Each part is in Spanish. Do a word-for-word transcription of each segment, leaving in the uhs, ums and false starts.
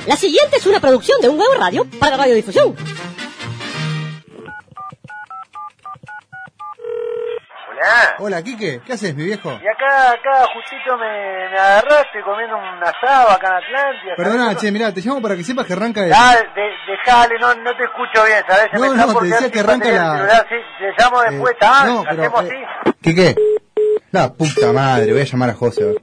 La siguiente es una producción de un nuevo radio para radiodifusión. Hola. Hola, Quique, ¿qué haces, mi viejo? Y acá, acá, justito me, me agarraste comiendo un asado acá en Atlántida. Perdona, che, mirá, te llamo para que sepas que arranca el... Ah, de, dejale, no, no te escucho bien, ¿sabes? Se No, me está no, por te quedar decía que sin arranca batería la- el celular, sí, te llamo después, Eh, ¿ah? no, pero, ¿Hacemos eh, así? Quique, la puta madre, voy a llamar a José, a ver.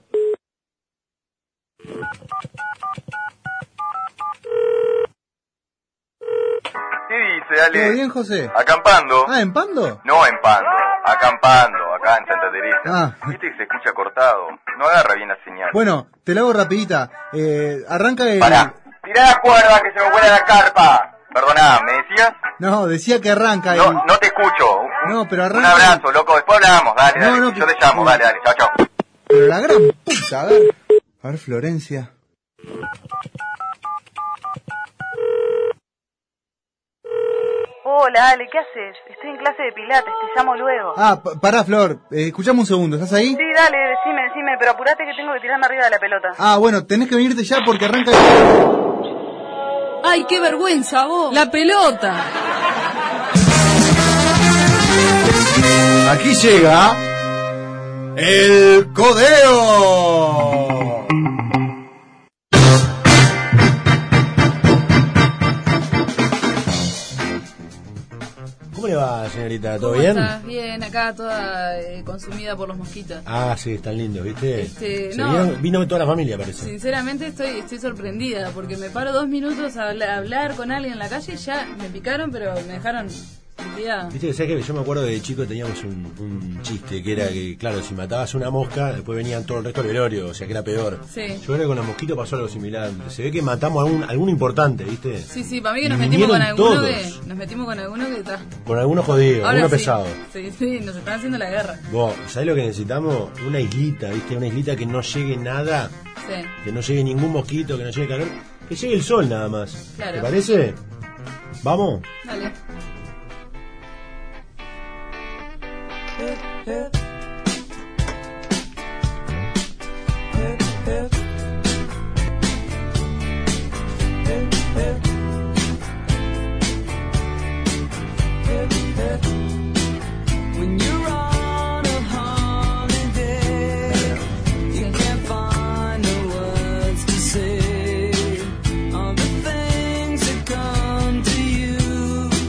¿Qué dice, Ale? ¿Todo bien, José? Acampando. Ah, ¿en Pando? No en Pando, acampando, acá en Santa Teresa. Ah. Viste que se escucha cortado. No agarra bien la señal. Bueno, te la hago rapidita. Eh, arranca el... Pará, tirá la cuerda que se me vuela la carpa. Perdona, ¿me decías? No, decía que arranca el... No, no te escucho. Un, No, pero un arranca... abrazo, loco. Después hablamos. Dale, No, dale. no, Yo que- te llamo. Dale, dale. Chao, chao. Pero la gran puta, a ver... A ver, Florencia... Hola, Ale, ¿qué haces? Estoy en clase de pilates, te llamo luego. Ah, pa- pará, Flor, eh, escuchame un segundo, ¿estás ahí? Sí, dale, decime, decime, pero apurate que tengo que tirarme arriba de la pelota. Ah, bueno, tenés que venirte ya porque arranca el... ¡Ay, qué vergüenza vos! ¡La pelota! Aquí llega... ¡El Codeo! ¿Cómo le va, señorita? ¿Todo ¿Cómo bien? estás? Bien, acá toda eh, consumida por los mosquitos. Ah, sí, están lindos, ¿viste? Este, Se no. vinieron- vino toda la familia, parece. Sinceramente estoy estoy sorprendida porque me paro dos minutos a habla- a hablar con alguien en la calle y ya me picaron, pero me dejaron liquidada. Viste que, ¿sabes qué? Yo me acuerdo de chico teníamos un, un chiste que era que, claro, si matabas una mosca, después venían todo el resto del velorio, o sea que era peor. Sí. Yo creo que con los mosquitos pasó algo similar. Se ve que matamos a algún, alguno importante, ¿viste? Sí, sí, para mí que nos Y metimos con vinieron alguno todos. que nos metimos con alguno que está. Con algunos jodidos, Ahora algunos sí. pesados. Sí, sí, nos están haciendo la guerra. Vos, ¿sabés lo que necesitamos? Una islita, ¿viste? Una islita que no llegue nada, Sí. que no llegue ningún mosquito, que no llegue calor, que llegue el sol nada más. Claro. ¿Te parece? ¿Vamos? Dale. When you're on a holiday, you can't find the words to say all the things that come to you.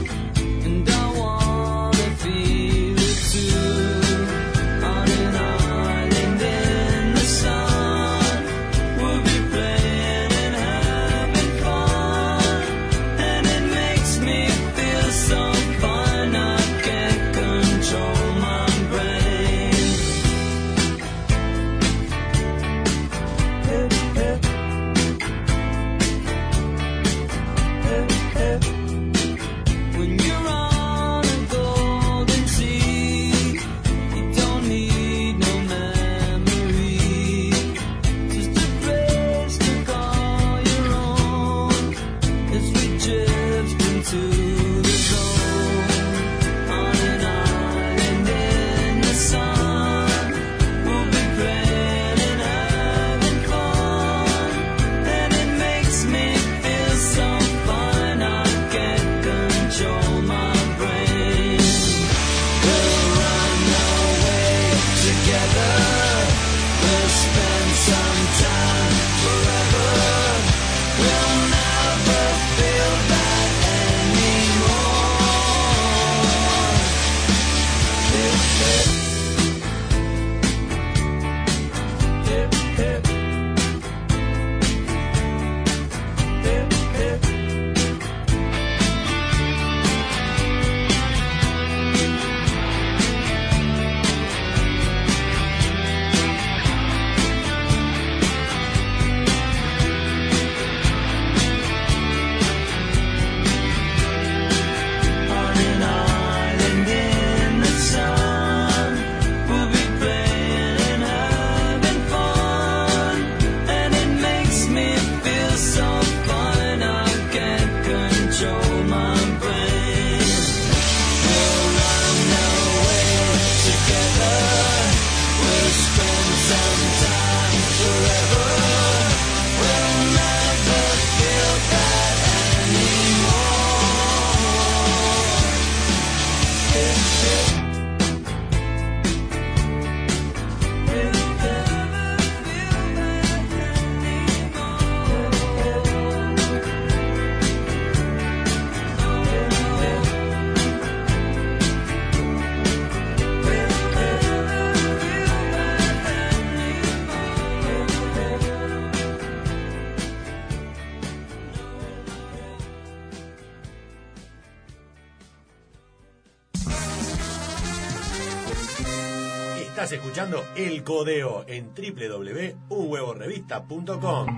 Estás escuchando El Codeo en doble u doble u doble u punto un huevo revista punto com.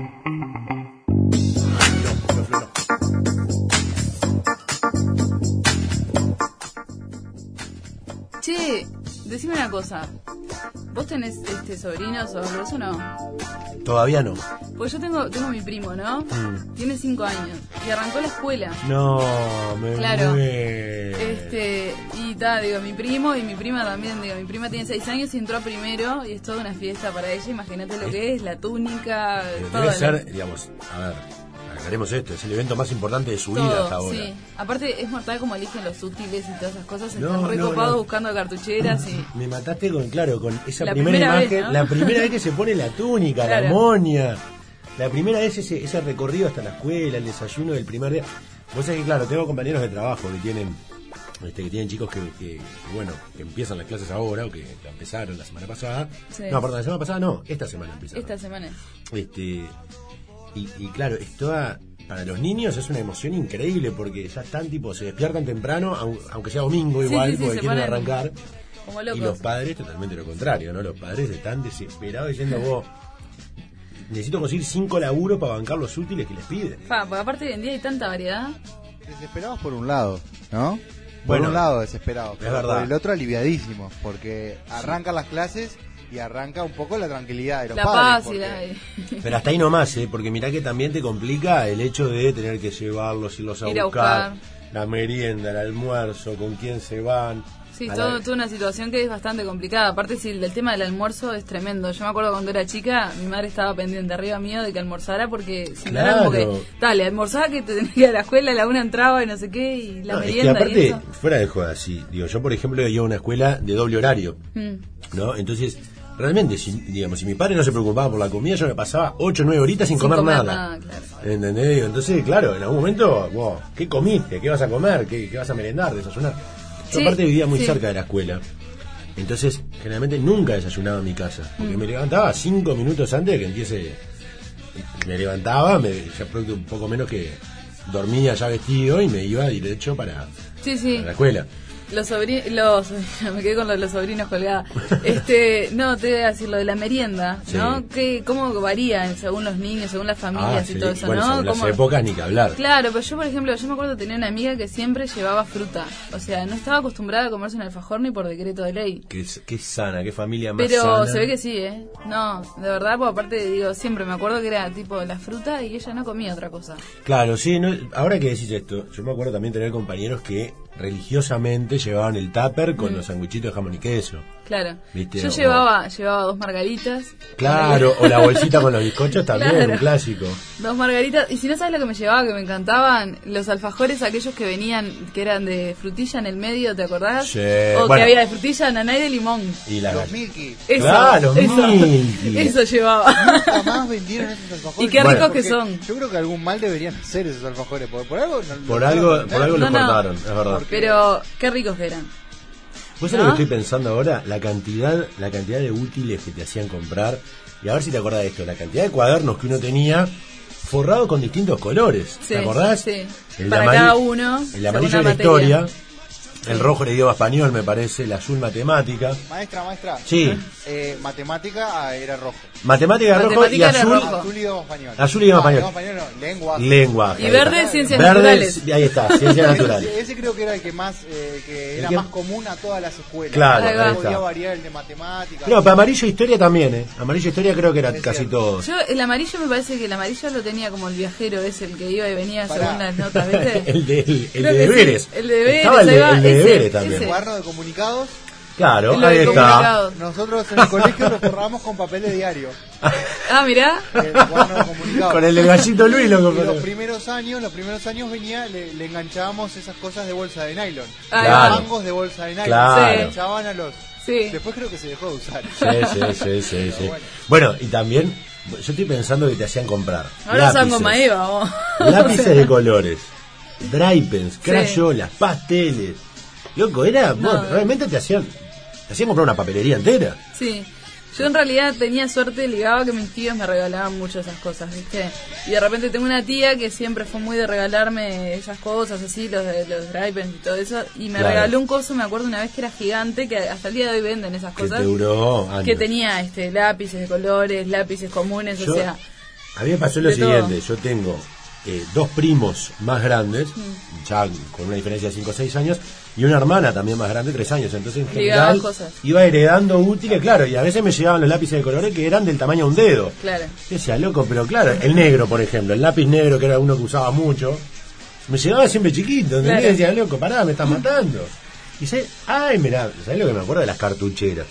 Che, decime una cosa. ¿Vos tenés este sobrinos o algo de eso no? Todavía no. Pues yo tengo tengo mi primo, ¿no? Mm. Tiene cinco años y arrancó la escuela. No, me Claro. muero. Este, y ta, digo, mi primo y mi prima también, digo, mi prima tiene seis años y entró primero y es toda una fiesta para ella, imagínate lo que es, la túnica, Pero todo. debe lo- ser, digamos, a ver, aclaremos esto, es el evento más importante de su vida todo, hasta ahora. sí. Aparte es mortal como eligen los útiles y todas esas cosas, No, están no, recopados no. buscando cartucheras y... Me mataste con, claro, con esa La primera, primera vez, imagen, ¿no? la primera vez que se pone la túnica, Claro. la moña. La primera vez ese, ese recorrido hasta la escuela, el desayuno del primer día. Vos sabés que, claro, tengo compañeros de trabajo que tienen este, que tienen chicos que, que, que, bueno, que empiezan las clases ahora o que, que empezaron la semana pasada. Sí. No, perdón, la semana pasada no, esta semana empezaron. Esta semana. Este, y, y claro, es toda, para los niños es una emoción increíble porque ya están tipo, se despiertan temprano, au- aunque sea domingo Sí, igual, sí, sí, porque se quieren ponen arrancar. Como Y locos. los padres totalmente lo contrario, ¿no? Los padres están desesperados diciendo, vos, necesito conseguir cinco laburos para bancar los útiles que les piden. Fa, porque aparte hoy en día hay tanta variedad. Desesperados por un lado, ¿no? Por Bueno, un lado desesperados, es pero verdad. por el otro aliviadísimos, porque arrancan las clases y arranca un poco la tranquilidad de los La padres. paz y porque- la... Pero hasta ahí nomás, ¿eh? Porque mirá que también te complica el hecho de tener que llevarlos, irlos a Ir a buscar, buscar. la merienda, el almuerzo, con quién se van. Sí, A todo, la- toda una situación que es bastante complicada. Aparte, sí, el tema del almuerzo es tremendo. Yo me acuerdo cuando era chica, mi madre estaba pendiente arriba mío de que almorzara porque si no era como que, Claro. dale, almorzaba que te tenías que ir a la escuela, la una entraba y no sé qué, y la No, es que merienda y aparte, eso. fuera de joda, sí. Digo, yo por ejemplo iba a una escuela de doble horario, Mm. ¿no? Entonces, realmente, si, digamos, si mi padre no se preocupaba por la comida, yo me pasaba ocho o nueve horitas sin, Sin comer, comer nada. nada, claro. ¿Entendés? Digo, entonces, claro, en algún momento, wow, ¿qué comiste? ¿Qué vas a comer? ¿Qué, qué vas a merendar? ¿Desayunar? Yo Sí, aparte vivía muy sí. cerca de la escuela. Entonces, generalmente nunca desayunaba en mi casa. Porque Mm. me levantaba cinco minutos antes de que empiece. Me levantaba, me, ya pronto un poco menos que dormía ya vestido y me iba derecho para, Sí, sí. para la escuela. Los sobrinos, los, me quedé con los, los sobrinos colgada. Este, no, te voy a decir lo de la merienda, Sí. ¿no? Que, ¿Cómo varían según los niños, según las familias Ah, y sí. todo eso, Bueno, no? según las ¿Cómo- épocas ni que hablar. Claro, pero yo, por ejemplo, yo me acuerdo que tenía una amiga que siempre llevaba fruta. O sea, no estaba acostumbrada a comerse un alfajor ni por decreto de ley. Qué, qué sana, qué familia más Pero sana. se ve que sí, ¿eh? No, de verdad, porque aparte, digo, siempre me acuerdo que era tipo la fruta y ella no comía otra cosa. Claro, sí, no, ahora que decís esto, yo me acuerdo también tener compañeros que religiosamente llevaban el tupper con Mm. los sanguichitos de jamón y queso. Claro. ¿Viste? Yo O- llevaba, llevaba dos margaritas. Claro, o la bolsita con los bizcochos también, Claro. un clásico. Dos margaritas. Y si no sabes lo que me llevaba, que me encantaban, los alfajores aquellos que venían, que eran de frutilla en el medio, ¿te acordás? Sí, O bueno. que había de frutilla, naná y de limón. Y la Los Milky. Eso, Claro, eso, Milky. eso llevaba. Nunca más vendieron esos alfajores. Y qué Bueno. ricos que Porque son. Yo creo que algún mal deberían hacer esos alfajores. Porque por algo. no- Por no- algo, no- por algo No, los no. cortaron, es verdad. Pero qué ricos que eran. ¿Vos sabés ¿No? lo que estoy pensando ahora? La cantidad, la cantidad de útiles que te hacían comprar. Y a ver si te acordás de esto. La cantidad de cuadernos que uno tenía forrados con distintos colores. Sí, ¿Te acordás? sí. El de Para amarillo- cada uno, El según amarillo la de la materia. historia. El rojo era idioma español, me parece. El azul matemática. Maestra, maestra. Sí. Eh, matemática ah, era rojo. Matemática rojo y Matemática era azul. rojo. Azul idioma español. Azul idioma Ah, español. español no, lengua. Lenguaje. Y ahí verde, está. ciencias Verde, naturales. Ahí está, ciencias naturales. Ese, ese creo que era el que más eh, que era que- más común a todas las escuelas. Claro, ahí va. Podía está. variar el de matemáticas. No, pero amarillo historia también, ¿eh? Amarillo historia creo que era Es casi cierto. todo. Yo, el amarillo me parece que el amarillo lo tenía como el viajero ese, el que iba y venía Pará. según las notas, ¿viste? el de, el, el Creo de que deberes. sí, el de deberes, Estaba el de, ahí va, el de ese, deberes también. ese. Cuaderno de comunicados. Claro, Lo de ahí está. comunicados. Nosotros en el colegio lo forramos con papel de diario. Ah, mirá. El cuaderno de comunicados. Con el del gallito Luis lo Y compré. los primeros años, los primeros años venía, le, le enganchábamos esas cosas de bolsa de nylon. Ahí va. Claro. Mangos de bolsa de nylon. Claro. Se Sí. enganchaban a los. Sí. Después creo que se dejó de usar. Sí, sí, sí, sí, sí. Bueno, y también, yo estoy pensando que te hacían comprar. Ahora usan lápices, goma Eva, vos. lápices de colores, dry pens, crayolas, pasteles. Loco, era, No. vos, realmente te hacían, te hacían comprar una papelería entera. Sí. Yo en realidad tenía suerte, ligaba que mis tíos me regalaban mucho esas cosas, ¿viste? Y de repente tengo una tía que siempre fue muy de regalarme esas cosas, así, los los drivers y todo eso. Y me Claro. regaló un coso, me acuerdo una vez que era gigante, que hasta el día de hoy venden esas Que cosas. te duró años. Que tenía este lápices de colores, lápices comunes, Yo- o sea... A mí me pasó lo de todo. siguiente, yo tengo eh, dos primos más grandes, Mm. ya con una diferencia de cinco o seis años, y una hermana también más grande, tres años. Entonces, en Ligabas general, cosas. iba heredando útiles, claro, y a veces me llegaban los lápices de colores que eran del tamaño de un dedo. Claro. Yo decía, loco, pero claro, el negro, por ejemplo, el lápiz negro, que era uno que usaba mucho, me llegaba siempre chiquito, ¿entendés? Claro. Y decía, loco, pará, me estás matando. Y sé, ay, mirá, ¿sabés lo que me acuerdo de las cartucheras?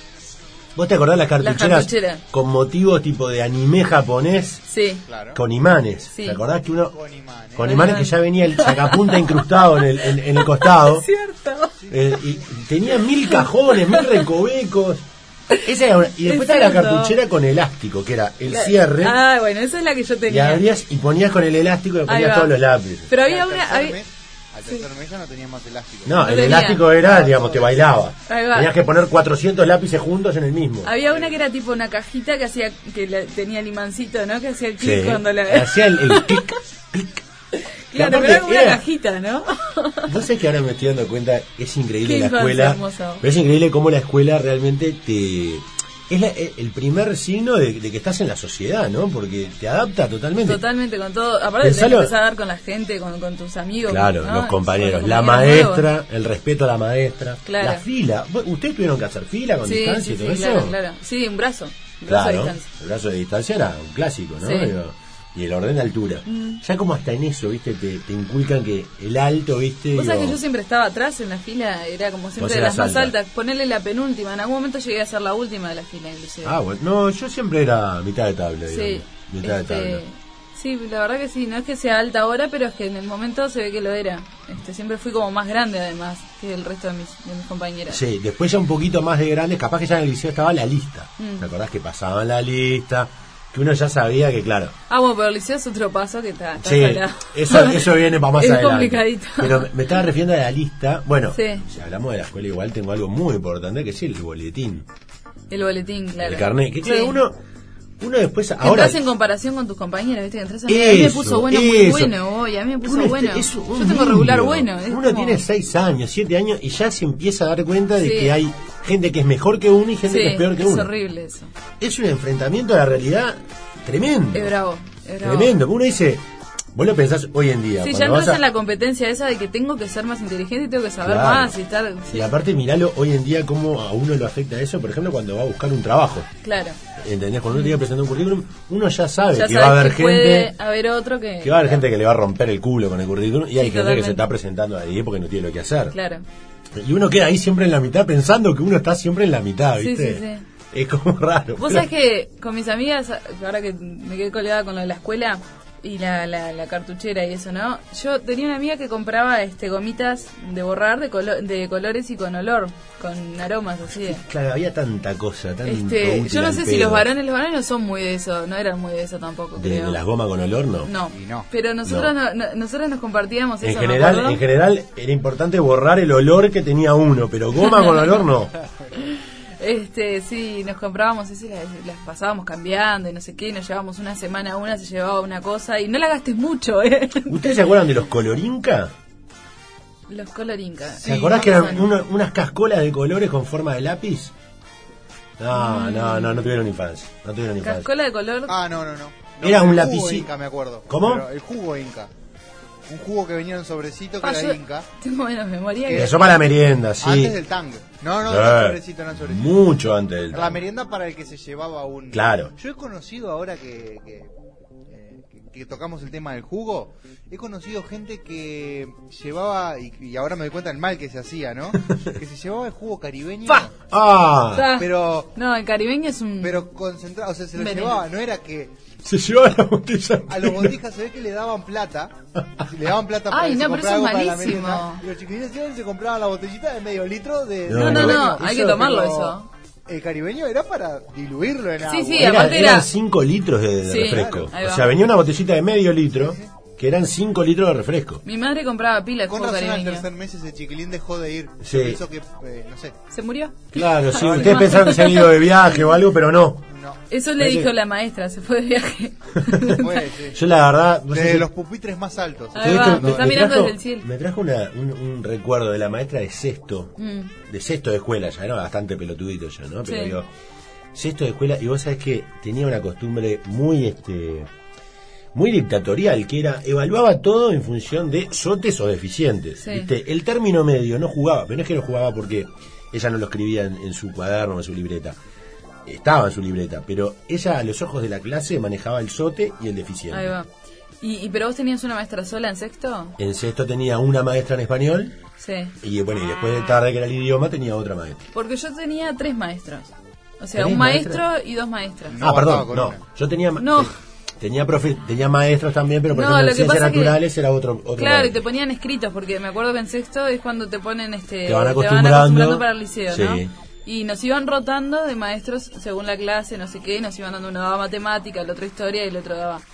¿Vos te acordás de las cartucheras, cartucheras. con motivos tipo de anime japonés? Sí. Claro. Con imanes. Sí. ¿Te acordás que uno... Con imanes. Con imanes que ya venía el sacapunta incrustado en el, en, en el costado. Es cierto. Eh, y tenía mil cajones, mil recovecos. Esa era una- y después Es estaba la cierto. cartuchera con elástico, que era el La- cierre. Ah, bueno, esa es la que yo Y tenía. abrías y ponías con el elástico y Ahí ponías va. todos los lápices. Pero había Al una... tercer había- mes- Al tercer mes ya no tenía más elástico. No, No el tenía. elástico era, digamos, te bailaba. Ahí va. Tenías que poner cuatrocientos lápices juntos en el mismo. Había una que era tipo una cajita que hacía que la- tenía el imancito, ¿no? Que hacía el clic Sí. cuando la... Hacía el, el clic, clic. Y Claro, aparte pero era como una era- cajita, ¿no? Vos sabés que ahora me estoy dando cuenta, es increíble Qué la infancia escuela, hermosa. pero es increíble cómo la escuela realmente te... Es la- el primer signo de, de que estás en la sociedad, ¿no? Porque te adapta totalmente. Totalmente, con todo. Aparte, Pensalo- te empezás a dar con la gente, con, con tus amigos. Claro, ¿no? los compañeros, Con la los compañeros nuevos. maestra, el respeto a la maestra, Claro. la fila. ¿Vos- ¿Ustedes tuvieron que hacer fila con Sí, distancia sí, y todo sí, eso? claro, claro. Sí, un brazo. Un brazo de Claro, distancia. el brazo de distancia era un clásico, ¿no? Sí. Digo, y el orden de altura. Mm. Ya como hasta en eso, ¿viste? Te, te inculcan que el alto, ¿viste? Vos sabés Digo, que yo siempre estaba atrás en la fila, era como siempre Vos de las eras más alta. altas. Ponerle la penúltima, en algún momento llegué a ser la última de la fila, inclusive. Ah, bueno. No, yo siempre era mitad de tabla, sí. digamos. Mitad este, de tabla. Sí, la verdad que sí, no es que sea alta ahora, pero es que en el momento se ve que lo era. Este, siempre fui como más grande además que el resto de mis, de mis compañeras. Sí, después ya un poquito más de grandes, capaz que ya en el liceo estaba la lista. Mm. ¿Te acordás que pasaban la lista? Que uno ya sabía que, claro, Ah, bueno, pero el liceo es otro paso que está, está sí, salado. eso, eso viene para más Es adelante. complicadito. Pero me- me estaba refiriendo a la lista. Bueno, Sí. si hablamos de la escuela, igual tengo algo muy importante que es el boletín, El boletín, claro. el carnet. Que claro, Sí. uno, uno después. Que Ahora. entras en comparación con tus compañeras, ¿viste? Que entras a mí, a mí me Eso, puso bueno, muy eso. bueno, hoy, a mí me puso Uno bueno. este- es un Yo tengo regular niño. bueno. es Uno como- tiene seis años, siete años y ya se empieza a dar cuenta de Sí. que hay gente que es mejor que uno y gente Sí, que es peor que es uno. horrible eso. Es un enfrentamiento a la realidad tremendo. Es bravo, es bravo. Tremendo. Uno dice, vos lo pensás hoy en día. Sí, cuando ya entras vas a- en la competencia esa de que tengo que ser más inteligente y tengo que saber Claro. más y estar... Sí, Y aparte miralo hoy en día cómo a uno lo afecta eso, por ejemplo, cuando va a buscar un trabajo. claro. ¿Entendés? Cuando uno tiene que presentar un currículum, uno ya sabe Ya que va a sabes haber que gente puede haber otro que... que va a haber gente que le va a romper el culo con el currículum y hay gente que totalmente. se está presentando ahí porque no tiene lo que hacer. Claro. Y uno queda ahí siempre en la mitad pensando que uno está siempre en la mitad, Sí, ¿viste? sí, sí. Es como raro. Vos pero- sabés que con mis amigas, ahora que me quedé colgada con lo de la escuela y la, la, la cartuchera y eso, ¿no? Yo tenía una amiga que compraba este gomitas de borrar de, colo- de colores y con olor, con aromas así de... Claro, había tanta cosa, tan Este, útil yo no al sé si pedo. los varones, los varones no son muy de eso, no eran muy de eso tampoco, de, creo. de las gomas con olor, no. No, Y no. pero nosotros No. no. no- nosotros nos compartíamos En eso, ¿me general, acuerdo? en general era importante borrar el olor que tenía uno, pero goma con olor no. Este, sí, nos comprábamos eso y las, las pasábamos cambiando y no sé qué, y nos llevábamos una semana, una se llevaba una cosa y no la gastes mucho, ¿eh? ¿Ustedes se acuerdan de los colorinca? Los colorinca. ¿Se acordás que eran una- unas cascolas de colores con forma de lápiz? No, no, no, no tuvieron infancia. No tuvieron infancia. Cascola de color. Ah, no, no, no. No, Era el un jugo lapicito. Inca, me acuerdo. ¿Cómo? Pero el jugo Inca. Un jugo que venía en un sobrecito que Ah, era yo Inca. tengo menos memoria Que que... Eso para la merienda, sí. Antes del tang. No, no, Eh, no era sobrecito, no era sobrecito. mucho antes del La tango. merienda para el que se llevaba un... Claro. Yo he conocido ahora que, que, eh, que- que tocamos el tema del jugo, he conocido gente que llevaba, y, y ahora me doy cuenta del mal que se hacía, ¿no? Que se llevaba el jugo caribeño, Ah, Ah, pero no, el caribeño es un... pero concentrado, o sea, se lo Veneno. llevaba, no era que se llevaba la botella. a los botijas se ve que le daban plata, le daban plata para Ay, que se no, pero comprara eso es algo para la malísimo. merienda, y los chiquilines iban y se compraban la botellita de medio litro de... No, No, de no, caribeño. no, hay que Eso, tomarlo pero eso. El caribeño era para diluirlo en Sí, agua. sí, Era, aparte era- eran cinco litros de, de Sí, refresco. ahí O va. sea, venía una botellita de medio litro, que eran cinco litros de refresco. Mi madre compraba pilas de Con jugo razón al caribeño. tercer mes ese chiquilín dejó de ir. Sí. Yo pienso que, eh, no sé. ¿Se murió? Claro, sí, ustedes pensaron que se había ido de viaje o algo, pero no. No. Eso le Parece- dijo la maestra, se fue de viaje. Puede, sí. Yo la verdad... no sé De si- los pupitres más altos. Ahí ¿sabés va, que me está mirando trajo, desde el cielo. me trajo una- un, un recuerdo de la maestra de sexto, Mm. de sexto de escuela, ya era bastante pelotudito yo, ¿no? Pero Sí. digo, sexto de escuela, y vos sabés que tenía una costumbre muy, este, muy dictatorial, que era, evaluaba todo en función de sotes o deficientes, Sí. ¿viste? El término medio no jugaba, pero no es que no jugaba porque ella no lo escribía en, en su cuaderno o en su libreta. Estaba en su libreta, pero ella a los ojos de la clase manejaba el sote y el deficiente. Ahí va. ¿Y, y pero vos tenías una maestra sola en sexto? En sexto tenía una maestra en español Sí. y bueno, y después de tarde que era el idioma tenía otra maestra. Porque yo tenía tres maestros. O sea, ¿Tenés un maestro maestra? y dos maestras. No ah, perdón, bastaba con no. una. Yo tenía ma- No. te- tenía profe, tenía maestros también, pero por No, ejemplo lo en que ciencias pasa que- naturales era otro otro Claro, y maestro. te ponían escritos, porque me acuerdo que en sexto es cuando te ponen este Te van acostumbrando. acostumbrando para el liceo, ¿no? Sí. Y nos iban rotando de maestros según la clase, no sé qué, nos iban dando uno daba matemática, el otro historia y el otro daba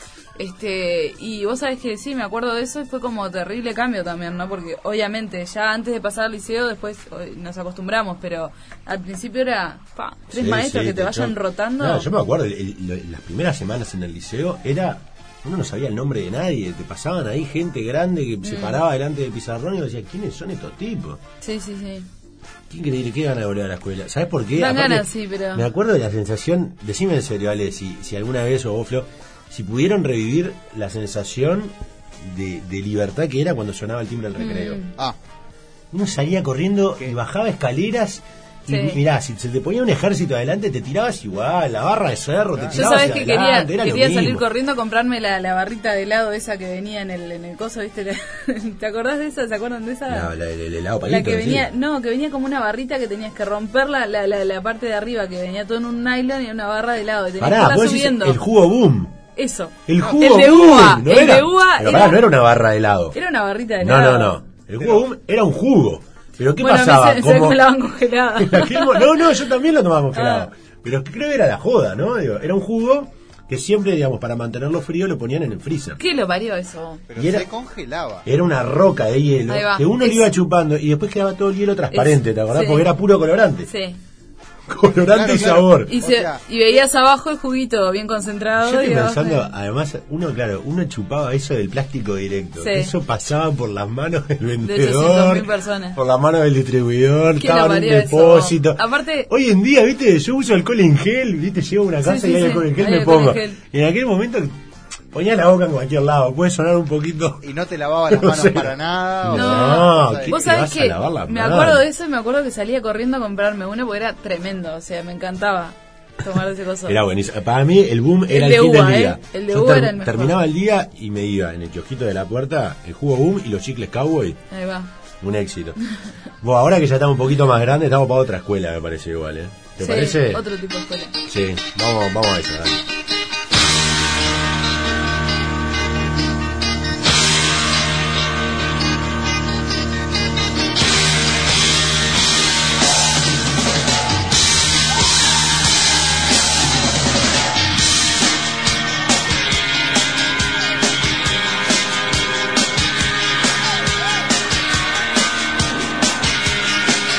este y vos sabés que sí, me acuerdo de eso y fue como terrible cambio también, ¿no? Porque obviamente ya antes de pasar al liceo después eh, nos acostumbramos, pero al principio era pa, tres Sí, maestros sí, que te vayan yo- rotando. No, yo me acuerdo, el- el- lo- las primeras semanas en el liceo era... Uno no sabía el nombre de nadie, te pasaban ahí gente grande que Mm. se paraba delante del pizarrón y decía, ¿quiénes son estos tipos? Sí, sí, sí. Qué increíble, qué ganas de volver a la escuela. ¿Sabes por qué? Dan Aparte, ganas, sí, pero- Me acuerdo de la sensación, decime en serio, Ale, si, si alguna vez o vos, Flo, si pudieron revivir la sensación de, de libertad que era cuando sonaba el timbre del recreo. Mm. Ah, Uno salía corriendo y bajaba escaleras y Sí. mirá, si se te ponía un ejército adelante te tirabas igual, la barra de cerro, te Yo tirabas sabés que quería, adelante, era lo quería salir mismo. corriendo a comprarme la, la barrita de helado esa que venía en el, en el coso, ¿viste? ¿Te acordás de esa? ¿Se acuerdan de esa? La, la, la- el helado La palito, que venía, ¿sí? no, que venía como una barrita que tenías que romper la, la, la, la parte de arriba, que venía todo en un nylon y una barra de helado. Y tenías Pará, que vos irla decís subiendo. el jugo boom. Eso. El No, jugo el de boom, uva. no el era, de uva pero era, pará, no era una barra de helado. era una barrita de No, helado. no, no. El jugo boom era un jugo. Pero ¿qué Bueno, pasaba? me, se, se Como- me la van congelada. En aquel mo- no, no, yo también lo tomaba congelado. Ah. Pero creo que era la joda, ¿no? Digo, era un jugo que siempre, digamos, para mantenerlo frío lo ponían en el freezer. ¿Qué lo parió eso? pero Y era- se congelaba. Era una roca de hielo Ahí va. que uno Es- le iba chupando y después quedaba todo el hielo transparente, Es- ¿te acordás? sí. Porque era puro colorante. Sí. Colorante Claro, y claro. sabor. Y, O se, sea- y veías abajo el juguito bien concentrado. Yo estoy y abajo- pensando, además, uno, claro, uno chupaba eso del plástico directo. Sí. Eso pasaba por las manos del ochocientos vendedor, mil personas. por las manos del distribuidor, ¿Quién estaba lo en un parió eso? depósito. Aparte- Hoy en día, viste, yo uso alcohol en gel, viste, llego a una casa Sí, y sí, hay sí. alcohol en gel, Hay me alcohol en pongo. gel. Y en aquel momento ponía la boca en cualquier lado, puede sonar un poquito. Y no te lavaba las No manos sé. para nada. o No, sea, ¿qué ¿sabes? Vos te sabés vas a que lavar las me manos? acuerdo de eso y me acuerdo que salía corriendo a comprarme uno porque era tremendo, o sea, me encantaba tomar de ese coso. Era buenísimo. Para mí el boom El era el, de fin uva, del día. ¿eh? El de Yo uva ter- era el mejor. terminaba el día y me iba en el kiosquito de la puerta, el jugo boom y los chicles cowboy. Ahí va. Un éxito. Bueno, ahora que ya estamos un poquito más grandes, estamos para otra escuela, me parece igual, ¿eh? ¿Te Sí, parece? otro tipo de escuela. Sí, vamos, vamos a eso, dale.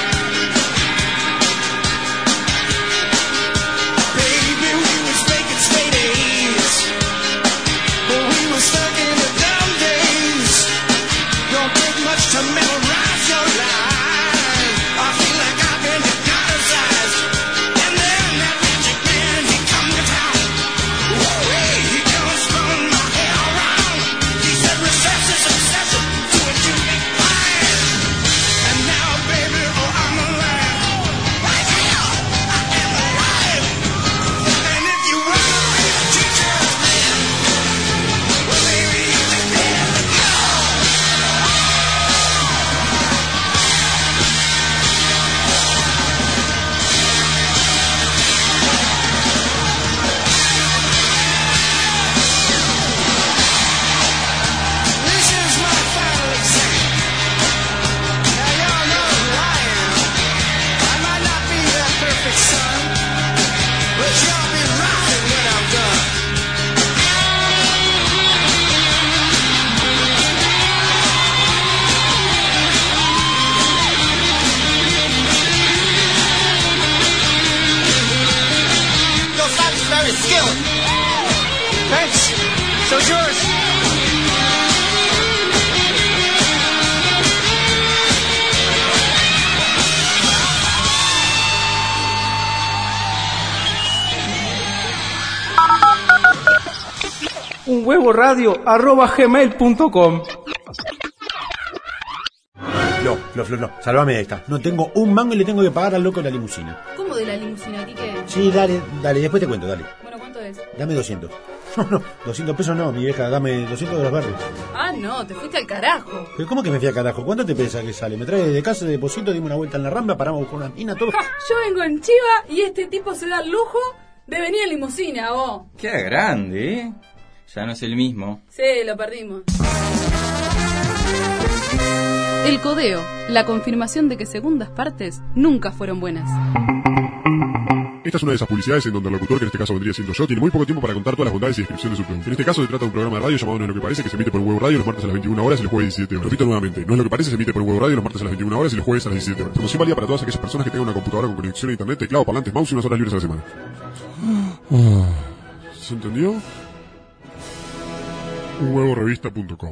Baby, we was making show's yours. Un huevo radio arroba gmail punto com. No, no, no, no, salvame de esta. No tengo un mango y le tengo que pagar al loco de la limusina. ¿Cómo de la limusina, Quique? Sí, dale, dale, después te cuento, dale. Bueno, ¿cuánto es? Dame doscientos. No, no, doscientos pesos no, mi vieja, dame doscientos de los verdes. Ah, no, te fuiste al carajo. ¿Pero cómo que me fui a carajo? ¿Cuánto te pensás que sale? Me trae de casa de deposito, dimos una vuelta en la rambla, paramos a buscar una mina, todo. Ja, yo vengo en Chiva y este tipo se da el lujo de venir en limusina, vos. Qué grande, ¿eh? Ya no es el mismo. Sí, lo perdimos. El codeo, la confirmación de que segundas partes nunca fueron buenas. Esta es una de esas publicidades en donde el locutor, que en este caso vendría siendo yo, tiene muy poco tiempo para contar todas las bondades y descripciones de su producto. En este caso se trata de un programa de radio llamado No es lo que parece, que se emite por un huevo radio los martes a las veintiuna horas y los jueves a las diecisiete horas. Repito nuevamente, No es lo que parece, se emite por un huevo radio los martes a las veintiuna horas y los jueves a las diecisiete horas. Promoción válida para todas aquellas personas que tengan una computadora con conexión a internet, teclado, parlantes, mouse y unas horas libres a la semana. ¿Se entendió? un huevo revista punto com.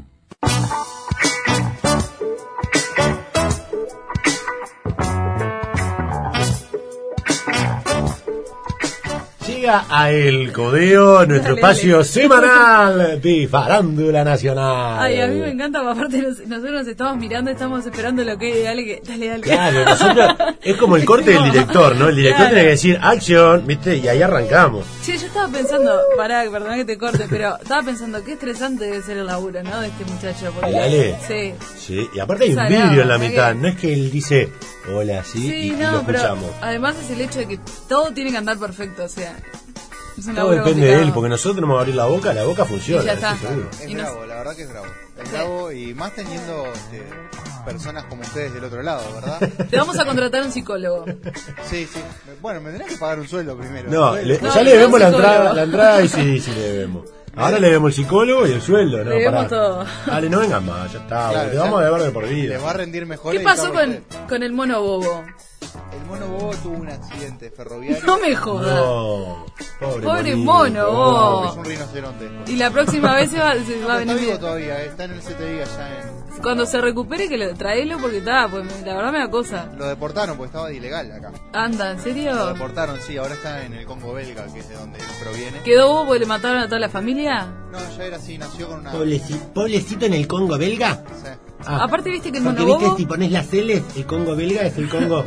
Llega a El Codeo, nuestro dale, espacio dale. semanal de farándula nacional. Ay, a mí me encanta, aparte nos, nosotros nos estamos mirando, estamos esperando lo que dale, que dale, dale. Claro, nosotros, es como el corte del director, ¿no? El director claro. tiene que decir acción, ¿viste? Y ahí arrancamos. Sí, yo estaba pensando, pará, perdón que te corte, pero estaba pensando qué estresante debe ser el laburo, ¿no? De este muchacho. Porque, dale. Sí. Sí, y aparte hay un vidrio en la mitad, no es que él dice hola, sí, sí y, no, y lo escuchamos. Pero además es el hecho de que todo tiene que andar perfecto, o sea. Todo depende complicado. de él, porque nosotros tenemos que abrir la boca, la boca funciona. Y ya está. Claro, es bravo, la verdad que es bravo. Es bravo y más teniendo este, personas como ustedes del otro lado, ¿verdad? Te vamos a contratar un psicólogo. Sí, sí. Bueno, me tendrás que pagar un sueldo primero. No, le, no ya le debemos la entrada, la entrada y sí, sí le debemos. Ahora le debemos el psicólogo y el sueldo, ¿no? Le debemos todo. Dale, no vengan más, ya está. Claro, te vamos a deber de por vida. Le va a rendir mejor. ¿Qué pasó con, con el mono bobo? El mono bobo tuvo un accidente ferroviario. No me jodas. No, pobre, pobre mono, bobo. Es un rinoceronte. Y la próxima vez se va, se va a venir. Está vivo todavía, está en el C T I allá en... Cuando se recupere, que lo traelo porque está, pues la verdad me da cosa. Lo deportaron porque estaba ilegal acá. Anda, ¿en serio? Lo deportaron, sí, ahora está en el Congo belga, que es de donde él proviene. ¿Quedó bobo porque le mataron a toda la familia? No, ya era así, nació con una... ¿Poblecito, poblecito en el Congo belga? Sí. Ah, aparte viste que el porque mono bobo... viste, si pones las L, el Congo belga es el Congo...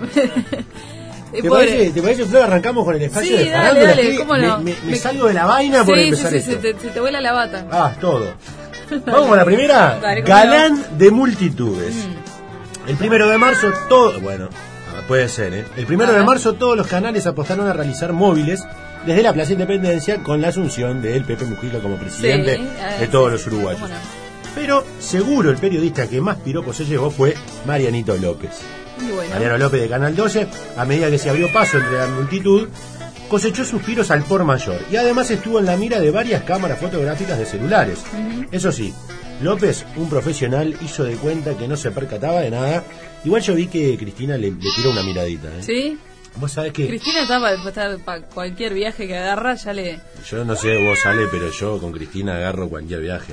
¿Te parece, ¿Te parece, Flor? Arrancamos con el espacio sí, de dale, dale, ¿cómo no? Me, me, me salgo de la vaina por sí, empezar sí, sí, esto. Sí, se te, te vuela la bata. Ah, todo. Vamos con la primera. Dale, Galán no? de multitudes. Mm. El primero de marzo, todo... Bueno, puede ser, ¿eh? El primero de marzo todos los canales apostaron a realizar móviles desde la Plaza Independencia con la asunción de él, Pepe Mujica, como presidente sí, de todos sí, los uruguayos. No? Pero seguro el periodista que más piropos se llevó fue Marianito López. Bueno. Mariano López de Canal doce, a medida que se abrió paso entre la multitud, cosechó suspiros al por mayor y además estuvo en la mira de varias cámaras fotográficas de celulares. Uh-huh. Eso sí, López, un profesional, hizo de cuenta que no se percataba de nada. Igual yo vi que Cristina le, le tiró una miradita, ¿eh? ¿Sí? Vos sabés que... Cristina está para, para cualquier viaje que agarra, ya le... Yo no sé vos, Ale, pero yo con Cristina agarro cualquier viaje.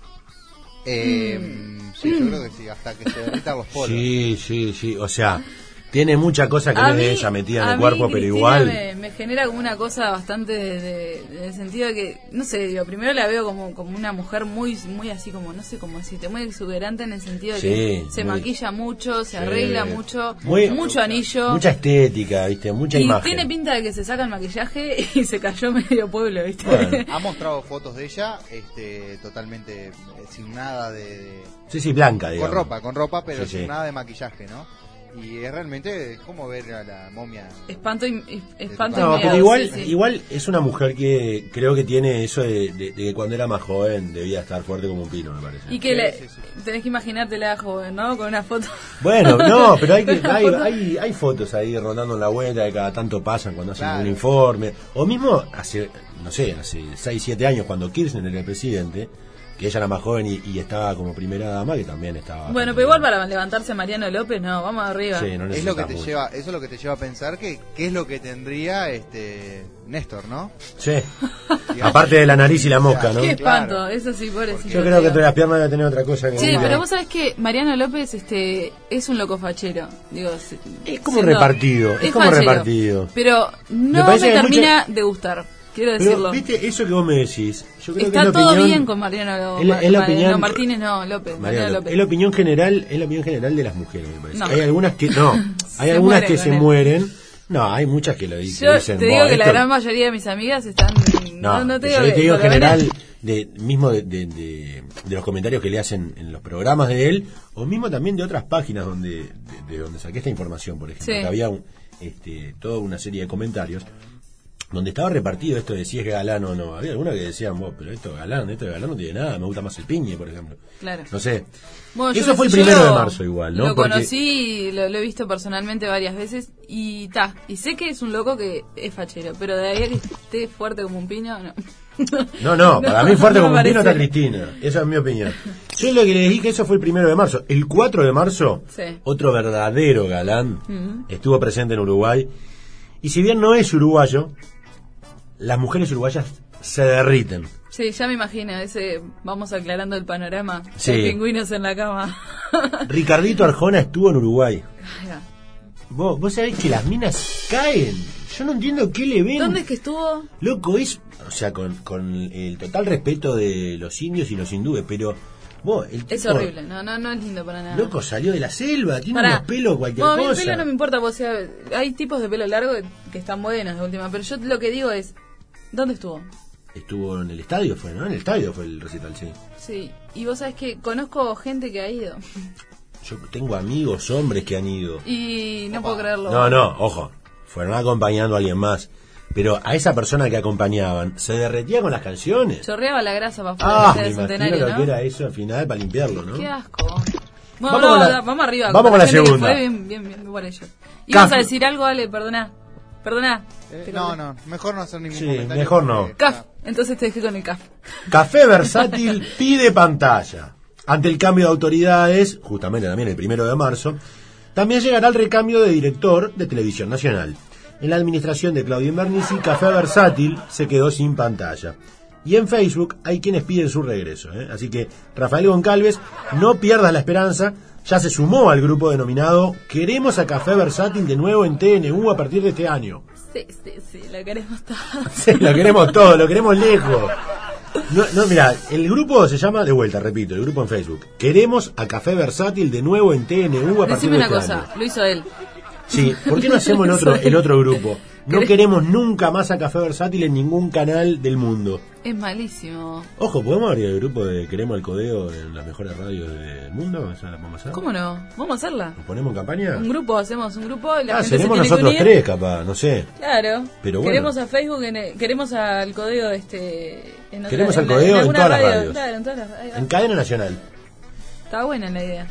Eh, mm. Sí, yo creo que sí, hasta que se derritan los polos. Sí, sí, sí, o sea... Tiene mucha cosa que no es de ella metida en el cuerpo, mí, pero igual... Me, me genera como una cosa bastante de, de, de, en el sentido de que, no sé, digo, primero la veo como, como una mujer muy muy así como, no sé cómo decirte, muy exuberante en el sentido de sí, que se muy, maquilla mucho, se sí, arregla mucho, muy, mucho anillo. Mucha estética, ¿viste? Mucha y imagen. Tiene pinta de que se saca el maquillaje y se cayó medio pueblo, ¿viste? Bueno. Ha mostrado fotos de ella este, totalmente sin nada de, de... Sí, sí, blanca, digamos. Con ropa, con ropa, pero sí, sin sí. nada de maquillaje, ¿no? Y es realmente es como ver a la momia. Espanto y espanto no, y pero miedo, igual, sí, sí. igual es una mujer que creo que tiene eso de, de, de que cuando era más joven debía estar fuerte como un pino, me parece. Y que sí, le, sí, sí. tenés que imaginártela joven, ¿no? Con una foto. Bueno, no, pero hay, que, hay, hay, hay fotos ahí rondando en la vuelta que cada tanto pasan cuando hacen claro. un informe. O mismo hace no sé, hace seis siete años, cuando Kirchner era el presidente, que ella era más joven y, y estaba como primera dama, que también estaba... Bueno, pero igual para levantarse Mariano López, no, vamos arriba. Sí, no es lo que te mucho. lleva, eso es lo que te lleva a pensar que qué es lo que tendría este Néstor, ¿no? Sí. Aparte de la nariz y la mosca, ¿no? Qué espanto, Claro. eso sí, pobrecito. Yo creo que entre las piernas debe tener otra cosa que... Sí, no. pero vos sabés que Mariano López este es un loco fachero. Digo, se- Es como siendo- repartido, es como fachero, repartido. Pero Me no me, parece que hay termina de gustar, quiero Pero, decirlo. viste, eso que vos me decís, yo creo Está que es la todo opinión... bien con Mariano, es la- es la Mariano opinión- Martínez, no, López, Mariano Mariano, López. es la opinión general, es la opinión general de las mujeres, me parece. No. Hay algunas que no, hay Se algunas mueren que con se él. mueren. No, hay muchas que lo dicen. Yo dicen, te digo "Buah, que la esto-". gran mayoría de mis amigas están... No, No, no te yo digo te digo en por lo menos- general, de, mismo de, de, de, de los comentarios que le hacen en los programas de él, o mismo también de otras páginas donde de, de donde saqué esta información, por ejemplo, Sí. que había un, este, toda una serie de comentarios donde estaba repartido esto de si es galán o no. Había algunas que decían, vos, pero esto es galán, esto de galán no tiene nada, me gusta más el piñe, por ejemplo. Claro. No sé. Bueno, yo Eso no fue el sé, yo primero lo- de marzo igual, ¿no? Lo Porque- conocí, lo, lo he visto personalmente varias veces y ta, y sé que es un loco que es fachero, pero de ahí a que esté fuerte como un pino, no. No, no, para mí fuerte no como me un pino está parece. Cristina. Esa es mi opinión. Yo lo que les dije, eso fue el primero de marzo. El cuatro de marzo, Sí. otro verdadero galán Mm. estuvo presente en Uruguay. Y si bien no es uruguayo, las mujeres uruguayas se derriten. Sí, ya me imagino, ese, vamos aclarando el panorama. Sí. Hay pingüinos en la cama. Ricardito Arjona estuvo en Uruguay. Ay, va. Vos, vos sabés que las minas caen. Yo no entiendo qué le ven. ¿Dónde es que estuvo? Loco, es, o sea, con, con el total respeto de los indios y los hindúes, pero vos, el Es tipo, horrible, no, no, no es lindo para nada. loco, salió de la selva, tiene Pará. unos pelos, cualquier No, a mí cosa. el pelo no me importa, o sea, hay tipos de pelo largo que, que están buenos de última, pero yo lo que digo es, ¿dónde estuvo? Estuvo en el estadio, fue, ¿no? En el estadio fue el recital, sí. Sí, y vos sabés que conozco gente que ha ido Yo tengo amigos, hombres que han ido. y no puedo creerlo. No, no, ojo, fueron acompañando a alguien más. Pero a esa persona que acompañaban, se derretía con las canciones. Chorreaba la grasa para Ah, afuera me del imagino centenario, lo ¿no? que era eso al final para limpiarlo, ¿no? Qué asco. Bueno, Vamos no, con la- da- vamos arriba. vamos con la gente que segunda. Fue bien, bien, bien por ello. ¿Ibas Caf- a decir algo, Ale? Perdona. Perdona. Eh, Te no, corté. no, mejor no hacer ningún Sí, comentario. mejor no. porque- Caf. Entonces te dejé con el caf. Café Versátil pide pantalla. Ante el cambio de autoridades, justamente también el primero de marzo, también llegará el recambio de director de Televisión Nacional. En la administración de Claudio Invernici, Café Versátil se quedó sin pantalla. Y en Facebook hay quienes piden su regreso, ¿eh? Así que Rafael Goncalves, no pierdas la esperanza, ya se sumó al grupo denominado Queremos a Café Versátil de nuevo en T N U a partir de este año. Sí, sí, sí, lo queremos todo. Sí, lo queremos todo, lo queremos lejos. No, no, mira, el grupo se llama, de vuelta, repito, el grupo en Facebook. Queremos a Café Versátil de nuevo en T N U a partir Decime de una este cosa, año. lo hizo él. Sí, ¿por qué no hacemos el otro, el otro grupo? No ¿Querés? queremos nunca más a Café Versátil en ningún canal del mundo. Es malísimo. Ojo, ¿podemos abrir el grupo de Queremos el Codeo en las mejores radios del mundo? ¿Eso la podemos hacer? ¿Cómo no? Vamos a hacerla. ¿Nos ponemos en campaña? Un grupo, hacemos un grupo y la Ah, gente se seremos tiene que nosotros unir. tres, capaz, no sé. Claro. Pero bueno. Queremos a Facebook, en- queremos al codeo este en otra- Queremos en al la- Codeo en alguna todas las radio. radios. Claro, en todas las ahí va. En Cadena Nacional. Está buena la idea.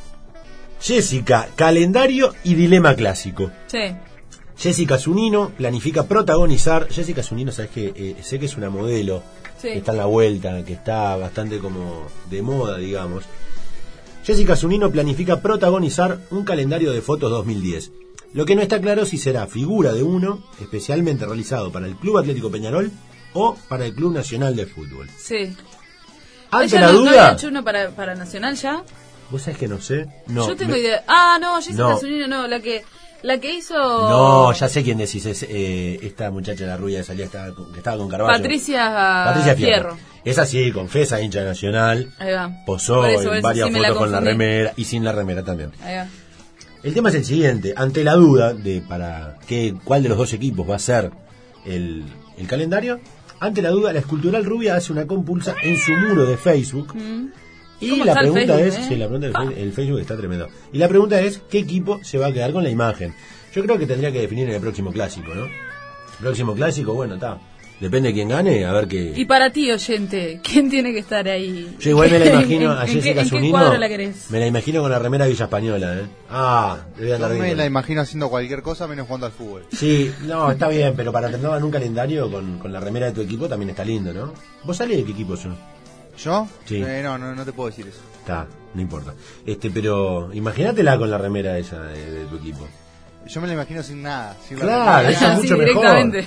Jessica, calendario y dilema clásico. Sí. Jessica Zunino planifica protagonizar. Jessica Zunino, sabes que eh, sé que es una modelo Sí. que está en la vuelta, que está bastante como de moda, digamos. Jessica Zunino planifica protagonizar un calendario de fotos dos mil diez. Lo que no está claro es si será figura de uno, especialmente realizado para el Club Atlético Peñarol o para el Club Nacional de Fútbol. Sí. Ante ¿Ella la no, no duda, había hecho uno para, para Nacional ya? vos sabés que no sé. No, Yo tengo me- idea. Ah, no, Jessica No. Zunino no, la que la que hizo No, ya sé quién decís, es eh, esta muchacha de la rubia que salía, estaba con- que estaba con Carvalho. Patricia, Patricia Fierro. Fierro. Es así, confesa, hincha nacional. Ahí va. Posó Por eso, por en eso varias sí me la fotos con la confundí. remera y sin la remera también. Ahí va. El tema es el siguiente, ante la duda de para qué, cuál de los dos equipos va a ser el, el calendario, ante la duda la Escultural Rubia hace una compulsa en su muro de Facebook. Mm. Y ¿Cómo la está el pregunta Facebook, es, eh? sí, la pregunta del fe- el Facebook está tremendo. Y la pregunta es, ¿qué equipo se va a quedar con la imagen? Yo creo que tendría que definir en el próximo clásico, ¿no? El próximo clásico, bueno, está. Depende de quién gane, a ver qué... Y para ti, oyente, ¿quién tiene que estar ahí? Yo igual me la imagino a ¿En, Jessica en qué, ¿En qué Zunino, cuadro la querés? me la imagino con la remera Villa Española, ¿eh? Ah, debe andar Yo bien. me la imagino haciendo cualquier cosa menos jugando al fútbol. Sí, no, está bien, pero para tenerla en un calendario con, con la remera de tu equipo también está lindo, ¿no? ¿Vos salís de qué equipo sos? ¿Yo? Sí. Eh, no, no, no te puedo decir eso. Está, no importa. Este, pero imagínatela con la remera esa de, de tu equipo. Yo me la imagino sin nada. Sin Claro, eso es mucho mejor.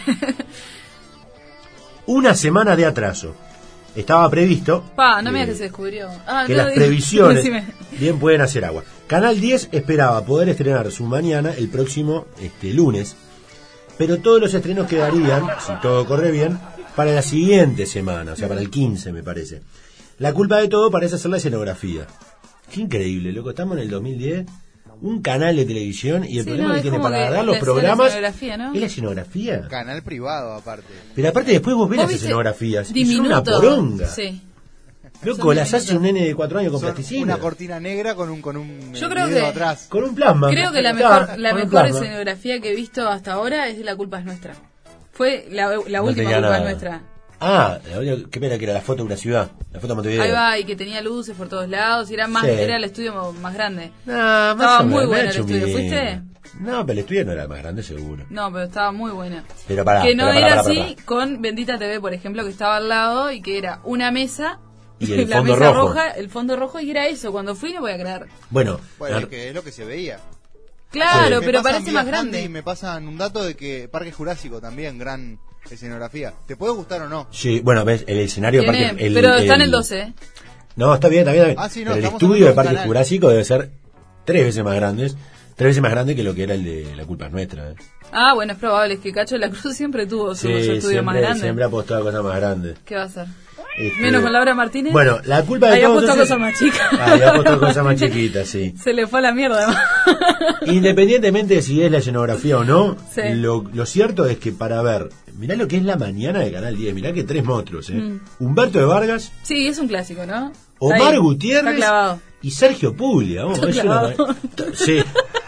Una semana de atraso. Estaba previsto Pa, no me eh, digas que se descubrió. Ah, que no, las digo- previsiones decime. bien pueden hacer agua. Canal diez esperaba poder estrenar su mañana el próximo este lunes, pero todos los estrenos quedarían, si todo corre bien, para la siguiente semana, o sea, para el quince me parece. La culpa de todo parece ser la escenografía. Qué increíble, loco, estamos en el dos mil diez, un canal de televisión y el Sí, problema no, que es tiene como para que dar los la programas escenografía, ¿no? es la escenografía. Canal privado, aparte. Pero aparte después vos ves ¿Vos las viste escenografías y son Diminuto? una poronga. Sí. Loco, Son las hace un diminutos. nene de cuatro años con Son plasticina. una cortina negra con un con un Yo eh, creo video que- atrás. Con un plasma. Creo que la Claro, mejor, la con un mejor plasma. escenografía que he visto hasta ahora es de La culpa es nuestra. Fue la, la No última tenía culpa nada. es nuestra. Ah, la única- qué pena que era la foto de una ciudad, la foto de Montevideo. Ahí va, y que tenía luces por todos lados, y era más, Sí. era el estudio más grande. Ah, más Estaba o muy menos, bueno me el ha hecho estudio, bien. ¿fuiste? No, pero el estudio no era el más grande, seguro. No, pero estaba muy buena. Pero pará, que no pero pará, era pará, así pará. con Bendita T V, por ejemplo, que estaba al lado y que era una mesa, Y el la fondo mesa rojo. roja, el fondo rojo, y era eso. Cuando fui no voy a creer. Bueno, Bueno, la- es, que es lo que se veía. Claro, Me pero pasan parece más viajando grande. Y me pasan un dato de que Parque Jurásico también, gran escenografía. ¿Te puede gustar o no? sí, bueno, ves, el escenario Tiene- aparte, el- pero está en el- el doce, ¿eh? No, está bien, está bien. Ah, sí, no, pero el estamos estudio hablando de de un Parque canal. Jurásico debe ser tres veces más grandes, tres veces más grande que lo que era el de La culpa es nuestra. ¿eh? Ah, bueno, es probable, es que Cacho de la Cruz siempre tuvo su, Sí, su estudio siempre, más grande. siempre ha apostado a cosas más grandes. ¿Qué va a hacer? Este, Menos con Laura Martínez. Bueno, la culpa de Ahí todo, apostó a entonces- cosas más chicas. Ah, ahí apostó a cosas más chiquitas, sí. Se le fue a la mierda, además. Independientemente de si es la escenografía o no, Sí. lo, lo cierto es que para ver, mirá lo que es la mañana de Canal diez, mirá que tres monstruos, ¿eh? Mm. Humberto de Vargas, Sí, es un clásico, ¿no? Omar Está ahí, Gutiérrez Está clavado. y Sergio Puglia. vamos, Está es una- clavado. sí.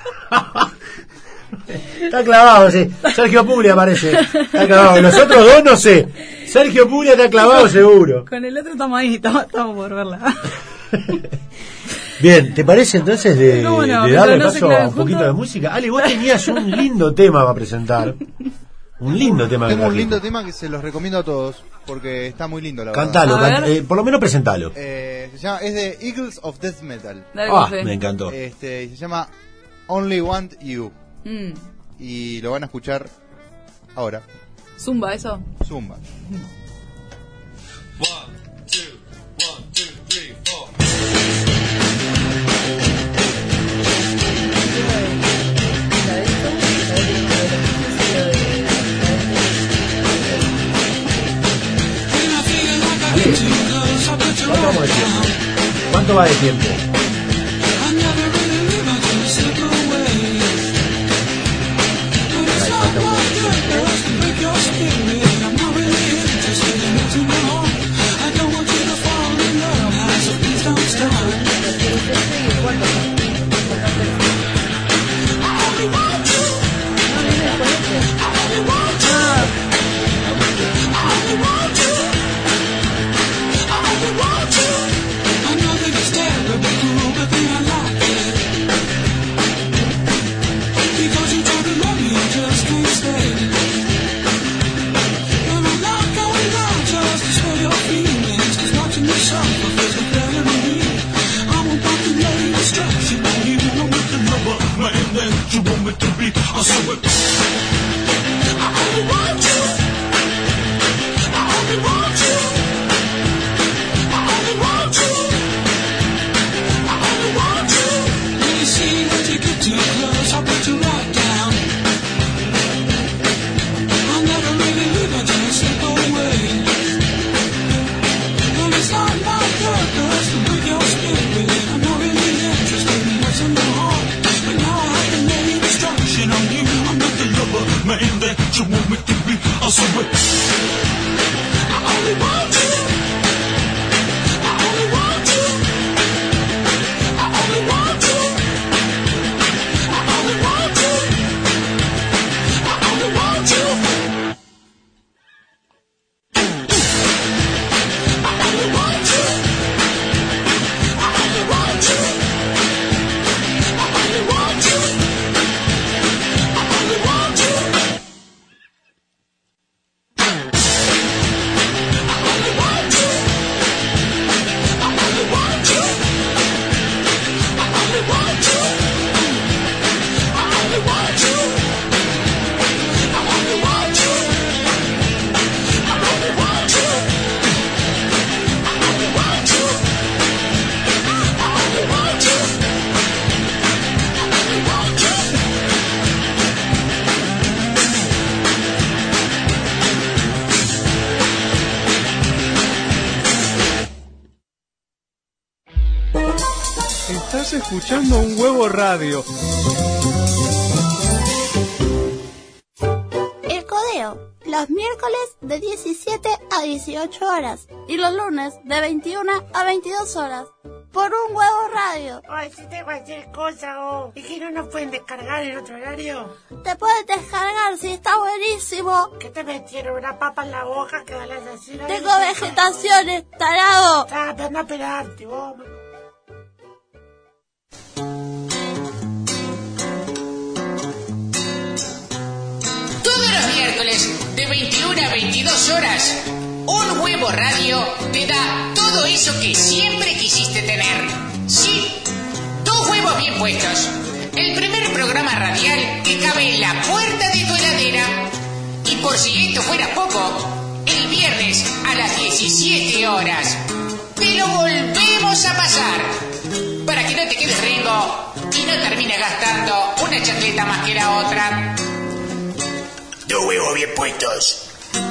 Está clavado, sí. Sergio Puglia aparece. Está clavado. Los otros dos no sé. Sergio Puglia está clavado seguro. Con el otro estamos ahí, estamos, estamos por verla. Bien, ¿te parece entonces de, ¿Cómo no? de darle Mientras no se paso a claven un poquito juntos. de música? Ale, vos tenías un lindo tema para presentar. Un lindo tema que Tengo un trajiste. lindo tema que se los recomiendo a todos porque está muy lindo, la Cantalo, A canta- ver. eh, por lo menos presentalo. Eh, se llama, es de Eagles of Death Metal. Dale, Ah, Gofe. me encantó. Este, y se llama Only Want You. Mm. Y lo van a escuchar ahora. Zumba, eso. Zumba. ¿Cuánto vamos de tiempo? ¿Cuánto va de tiempo? Ay, falta un poco. I'm not the lover, Estás escuchando Un Huevo Radio. El Codeo, los miércoles de diecisiete a dieciocho horas y los lunes de veintiuna a veintidós horas. Por Un Huevo Radio. Ay, hiciste cualquier cosa, oh. ¿Y que no nos pueden descargar en otro horario? Te puedes descargar, si está buenísimo. ¿Qué te metieron una papa en la boca que van a decir? Tengo vegetaciones, tarado. Ah, pero anda a pelarte, vos. Todos los miércoles de veintiuna a veintidós horas, Un Huevo Radio te da todo eso que siempre quisiste tener. Sí, dos huevos bien puestos. El primer programa radial que cabe en la puerta de tu heladera. Y por si esto fuera poco, el viernes a las diecisiete horas te lo volvemos a pasar. Para que no te quedes rengo y no termines gastando una chancleta más que la otra. Dos huevos bien puestos.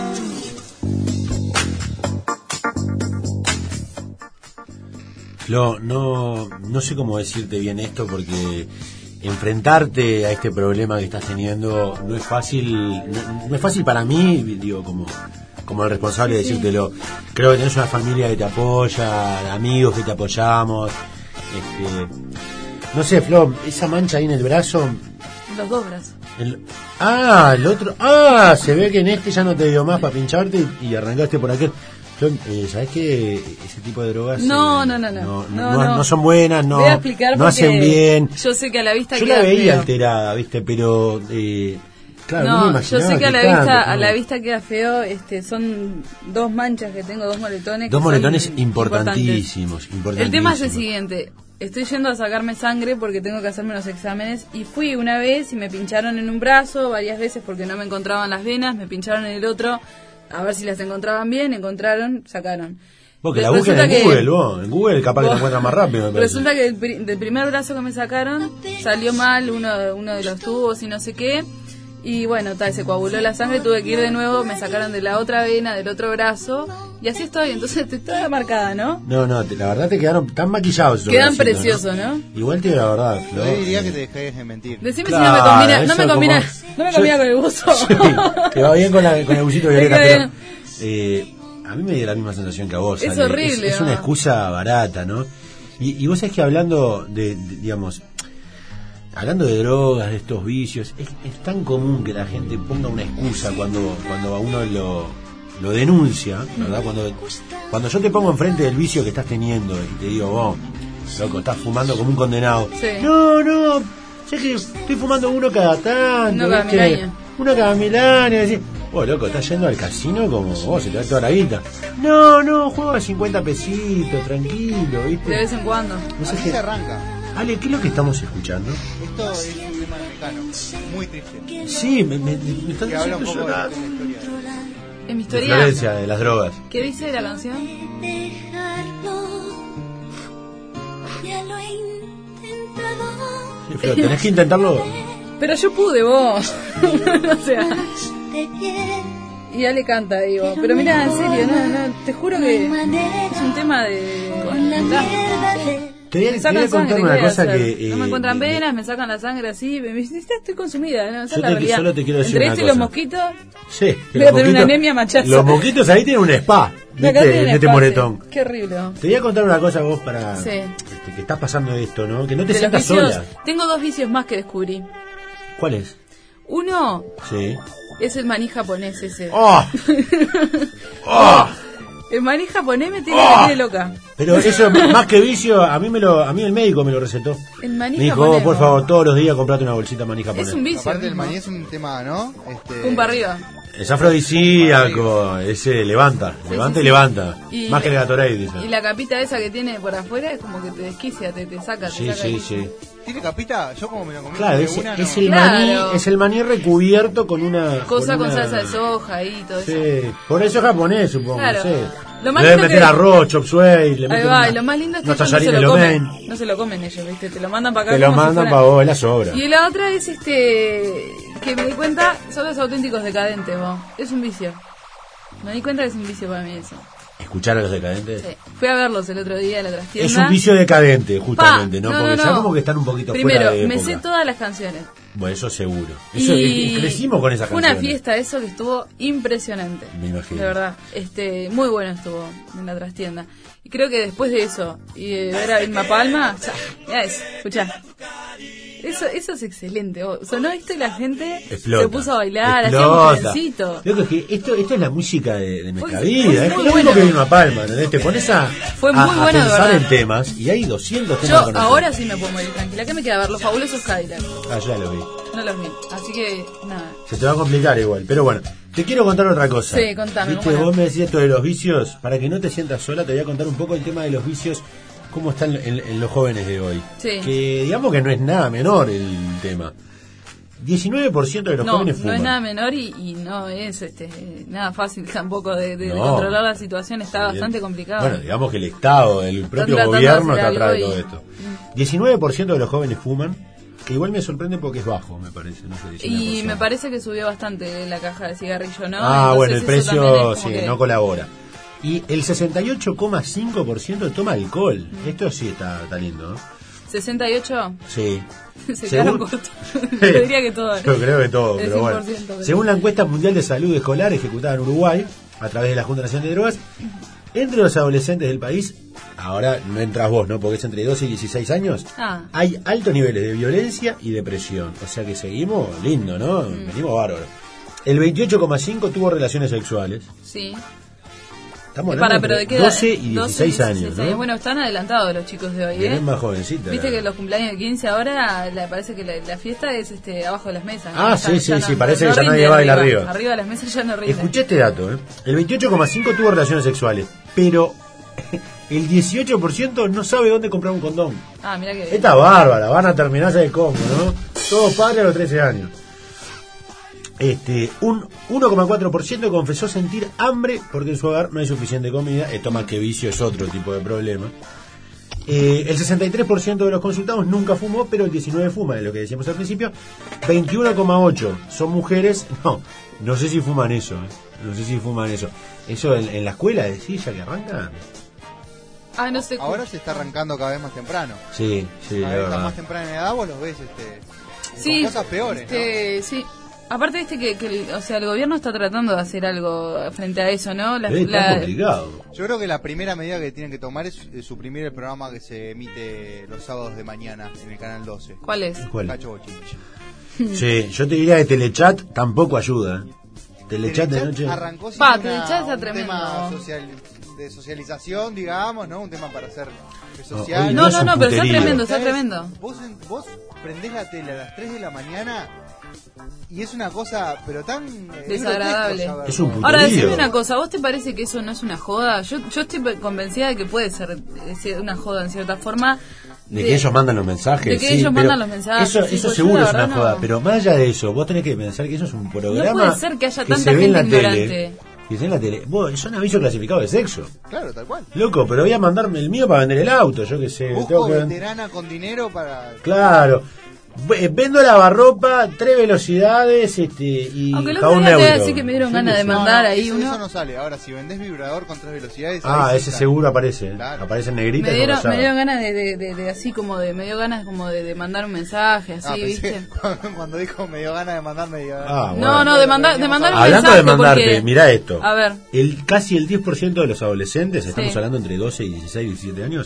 Flo, no, no sé cómo decirte bien esto porque enfrentarte a este problema que estás teniendo no es fácil, no, no es fácil para mí, digo, como, como el responsable de decírtelo. Creo que tenés una familia que te apoya, amigos que te apoyamos. Este, no sé, Flo, esa mancha ahí en el brazo. Los dos brazos. El, ah, el otro. Ah, se ve que en este ya no te dio más para pincharte y, y arrancaste por aquel. Eh, ¿Sabes qué? Ese tipo de drogas no, eh, no, no, no, no, no, no, no. no son buenas, no, Voy a explicar no hacen bien. Yo sé que a la vista yo queda la veía feo. alterada, ¿viste? Pero, eh, claro, no, no me yo sé que a la tanto, vista no. a la vista queda feo. Este, son dos manchas que tengo, dos moretones. Dos que moretones son importantísimos, importantísimos. El tema es el siguiente. Estoy yendo a sacarme sangre porque tengo que hacerme unos exámenes y fui una vez y me pincharon en un brazo, varias veces porque no me encontraban las venas, me pincharon en el otro. A ver si las encontraban bien, encontraron, sacaron. Vos que la busquen en que, Google, vos. En Google capaz vos, que te encuentran más rápido. Me parece. Resulta que del, pri del primer brazo que me sacaron salió mal uno, uno de los tubos y no sé qué. Y bueno, tal, se coaguló la sangre, tuve que ir de nuevo, me sacaron de la otra vena, del otro brazo. Y así estoy, entonces estoy toda marcada, ¿no? No, no, te, la verdad te quedaron tan maquillados. Quedan preciosos, ¿no? ¿no? Igual te digo la verdad, Flo. Yo diría que te dejes de mentir. Decime claro, si no me combina, no me combina, como... no me combina con el buzo. Sí, te va bien con, la, con el busito violeta, pero... Eh, a mí me dio la misma sensación que a vos. Es Ale. horrible. Es, es una excusa barata, ¿no? Y, y vos sabés que hablando de, de, digamos, hablando de drogas, de estos vicios, es, es tan común que la gente ponga una excusa cuando, cuando a uno lo, lo denuncia, ¿verdad? Cuando, cuando yo te pongo enfrente del vicio que estás teniendo y te digo, vos, loco, estás fumando como un condenado. Sí. No, no, sé que estoy fumando uno cada tanto. Uno cada mil años. Uno cada mil años. Decís, oh, loco, estás yendo al casino como vos, se te da toda la guita. No, no, juego a cincuenta pesitos, tranquilo, ¿viste? De vez en cuando. No sé Así qué... se arranca. Ale, ¿qué es lo que estamos escuchando? Esto es un tema mexicano, muy triste. Sí, me, me, me están que habla un diciendo poco llorar. de la historia. En mi De historia. Florencia, de las drogas. ¿Qué dice la canción? Ya lo he intentado. Sí, Flor, tenés que intentarlo. Pero yo pude, vos. O sea. Y Ale canta, digo. Pero mira, en serio, no, no, te juro que es un tema de. Te voy a, me te voy a sacan contar sangre, una ¿qué voy a cosa hacer? que... no me eh, encuentran eh, venas, me sacan la sangre así, me dicen, estoy consumida, ¿no? Esa es Yo la te- realidad. solo te quiero decir Entre una este y cosa. los mosquitos, Sí, que voy a los tener una mosquitos- anemia machaza. Los mosquitos ahí tienen un spa, de acá ¿viste? tienen En este espacio. moretón. Qué horrible. Te voy a contar una cosa vos para... Sí. este, que estás pasando esto, ¿no? Que no te De los sientas vicios, sola. tengo dos vicios más que descubrí. ¿Cuál es? Uno Sí. es el maní japonés ese. ¡Oh! ¡Oh! El maní japonés me tiene, ¡Oh! me tiene loca. Pero eso, más que vicio, a mí me lo, a mí el médico me lo recetó. El maní Me dijo, japonés, oh, por ¿no? favor, todos los días comprate una bolsita de maní japonés. Es un vicio. Aparte del mismo. maní es un tema, ¿no? Este, Un para arriba. Es afrodisíaco, ese levanta, levanta sí, y sí. levanta. Y- Más que el Gatorade, dice. Y la capita esa que tiene por afuera es como que te desquicia, te, te saca, te Sí, saca sí, el- sí. ¿Tiene capita? Yo como me lo comí Claro, de es, una, es no. el Claro. maní, es el maní recubierto con una Cosa con una- salsa de soja y todo eso. Sí, por eso es japonés, supongo. Claro. Sí. Lo más Le deben lindo meter que- arroz, chop suey, le Ahí meten va, una- y lo más lindo es que unos ellos no se tallarines lo lo comen. men. No se lo comen ellos, ¿viste? Te lo mandan para acá. Te lo como si mandan fuera- para vos, es la sobra. Y la otra es este. Que me di cuenta, son los auténticos decadentes, vos. Es un vicio. Me di cuenta que es un vicio para mí eso. ¿Escuchar a los decadentes? Sí. Fui a verlos el otro día a la trastienda. Es un vicio decadente, justamente, Pa, ¿no? no, Porque no, ya no. como que están un poquito Primero, fuera de me época. sé todas las canciones. Bueno, eso seguro. Eso, Y y crecimos con esas fue canciones. una fiesta eso que estuvo impresionante. Me imagino. De verdad, este, muy bueno estuvo en la trastienda. Y creo que después de eso, y de ver a Vilma Palma, ya, ya es, escuchá. Eso, eso es excelente. Oh, sonó esto y la gente Explota. se puso a bailar, hacía Explota. un trencito. Loco, es que esto, esto es la música de, de nuestra Fue- vida. fue Es muy lo mismo bueno. que Vilma Palma, ¿entendés? Te pones a, Fue a- muy a bueno, de pensar verdad. en temas y hay doscientos Yo temas con ahora sí me puedo morir tranquila. ¿Qué me queda ver? Los fabulosos Cadillacs. Ah, ya lo vi. No los vi. Así que, nada. Se te va a complicar igual, pero bueno. Te quiero contar otra cosa. Sí, contame, Viste, ¿cómo no? vos me decías esto de los vicios. Para que no te sientas sola, te voy a contar un poco el tema de los vicios, cómo están en, en los jóvenes de hoy. Sí. Que digamos que no es nada menor el tema. diecinueve por ciento de los No, jóvenes no fuman. es nada menor y, y no es este nada fácil tampoco de, de- de No. controlar la situación. Está Bien. bastante complicado. Bueno, digamos que el Estado, el propio tratando de gobierno hacer está atrás de algo todo y- esto. diecinueve por ciento de los jóvenes fuman, que igual me sorprende porque es bajo, me parece. No sé, Y diecinueve por ciento. me parece que subió bastante la caja de cigarrillo, ¿no? Ah, Entonces bueno, el eso también precio es como sí, que- no colabora. Y el sesenta y ocho coma cinco por ciento toma alcohol. Esto sí está, está lindo, ¿no? ¿sesenta y ocho? Sí. Se Según- quedaron cortos. Yo diría que todo. Yo creo que todo, El pero bueno. cien por ciento, pero- Según la encuesta mundial de salud escolar ejecutada en Uruguay, a través de la Junta Nacional de Drogas, entre los adolescentes del país, ahora no entras vos, ¿no? Porque es entre doce y dieciséis años, Ah, hay altos niveles de violencia y depresión. O sea que seguimos lindo, ¿no? Mm. Venimos bárbaros. El veintiocho coma cinco tuvo relaciones sexuales. sí. Estamos Para, hablando pero entre ¿de qué edad? doce y dieciséis años, ¿no? Bueno, están adelantados los chicos de hoy, Vienen ¿eh? más jovencitas. Viste la- que los cumpleaños de quince ahora la, parece que la, la fiesta es este abajo de las mesas. Ah, ¿no? sí, sí, no- sí, parece que ya rinde nadie baila arriba. Arriba de las mesas ya no rinde. Escuché este dato, ¿eh? El veintiocho coma cinco tuvo relaciones sexuales, pero el dieciocho por ciento no sabe dónde comprar un condón. Ah, mira que bien. Esta bárbara, van a terminar de cómo, ¿no? Todos padres a los trece años. Este, un uno coma cuatro por ciento confesó sentir hambre porque en su hogar no hay suficiente comida. Esto más que vicio es otro tipo de problema. Eh, el sesenta y tres por ciento de los consultados nunca fumó, pero el diecinueve por ciento fuma, es lo que decíamos al principio. veintiuno coma ocho por ciento son mujeres. No, no sé si fuman eso. ¿eh? No sé si fuman eso. Eso en, en la escuela, decís, ya que arrancan. Ah, no sé. Ahora se está arrancando cada vez más temprano. Sí, sí, Cada la vez está verdad. más temprana en edad, vos los ves este, Sí, con cosas peores, ¿no? este, sí. Aparte, viste que, que el, o sea, el gobierno está tratando de hacer algo frente a eso, ¿no? La, Eh, está la- complicado. Yo creo que la primera medida que tienen que tomar es eh, suprimir el programa que se emite los sábados de mañana en el canal doce. ¿Cuál es? ¿Cuál? Cacho Bochinche. Sí, yo te diría que Telechat tampoco ayuda. ¿eh? Telechat de noche. Arrancó Pa, siendo una- Telechat está un tremendo. tema social, de socialización, digamos, ¿no? Un tema para hacer No, social. hoy No, es no, un no, pero está puterío. tremendo, está Ustedes- tremendo. Vos, en- vos prendés la tele a las tres de la mañana y es una cosa, pero tan eh, Desagradable. grotesco saber Es un todo. Ahora, puterío. decime una cosa, ¿vos te parece que eso no es una joda? Yo, yo estoy convencida de que puede ser eh, una joda en cierta forma. De que ellos mandan los mensajes. de que sí, ellos pero mandan los mensajes, Eso, sí, eso pues yo seguro la es una verdad joda. no- Pero más allá de eso, vos tenés que pensar que eso es un programa. No puede ser que haya tanta se ve en gente la tele, ignorante. que se ve en la tele. Vos, son avisos clasificados de sexo. Claro, tal cual. Loco, pero voy a mandarme el mío para vender el auto. Yo qué sé. Busco tengo que- veterana con dinero para... Claro. V- Vendo lavarropa, tres velocidades este, y Aunque el otro jabón día te voy a neutro. decir que me dieron Yo ganas qué de sé. mandar No, no, ahí eso, uno. eso no sale. Ahora, si vendés vibrador con tres velocidades... Ah, ahí sí ese sale. seguro aparece. ¿eh? Claro. Aparece en negrita. Me y dieron, rosado. me dieron ganas de, de, de, de así como de, me dio ganas como de, de mandar un mensaje, así, Ah, pensé- ¿viste? cuando, cuando dijo me dio ganas de mandarme... Dio ganas. Ah, bueno. No, no, de mandar, de mandar un Hablando mensaje de mandarte, porque- mirá esto. A ver, El, casi el diez por ciento de los adolescentes, estamos Sí. hablando entre doce y dieciséis, diecisiete años,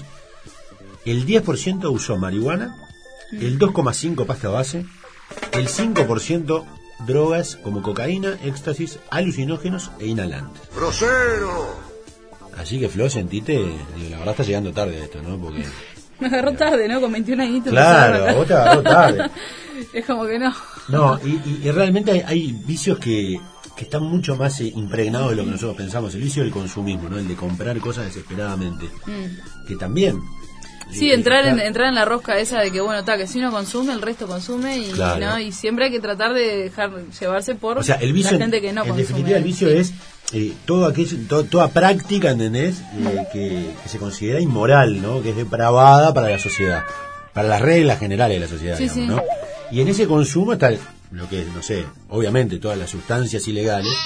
el diez por ciento usó marihuana, el dos coma cinco por ciento pasta base, el cinco por ciento drogas como cocaína, éxtasis, alucinógenos e inhalantes. ¡Grosero! Así que, Flo, sentite, digo, la verdad está llegando tarde esto, ¿no? Porque, me agarró tarde, ¿no? Con veintiún añitos. claro, empezó a vos te agarró tarde. Es como que no. No, y, y- y realmente hay, hay vicios que, que están mucho más eh, impregnados de lo que nosotros pensamos. El vicio del consumismo, ¿no? El de comprar cosas desesperadamente. Mm. Que también... Sí, eh, entrar en, está- entrar en la rosca esa de que, bueno, está, que si uno consume, el resto consume y, Claro. ¿no? Y siempre hay que tratar de dejar llevarse por O sea, el vicio, la gente que no en consume. definitiva, el vicio es eh, todo aquello, to- toda práctica, ¿entendés? Eh, que, que se considera inmoral, ¿no? Que es depravada para la sociedad, para las reglas generales de la sociedad, Sí, digamos, sí. ¿no? Y en ese consumo está el- lo que es, no sé, obviamente todas las sustancias ilegales,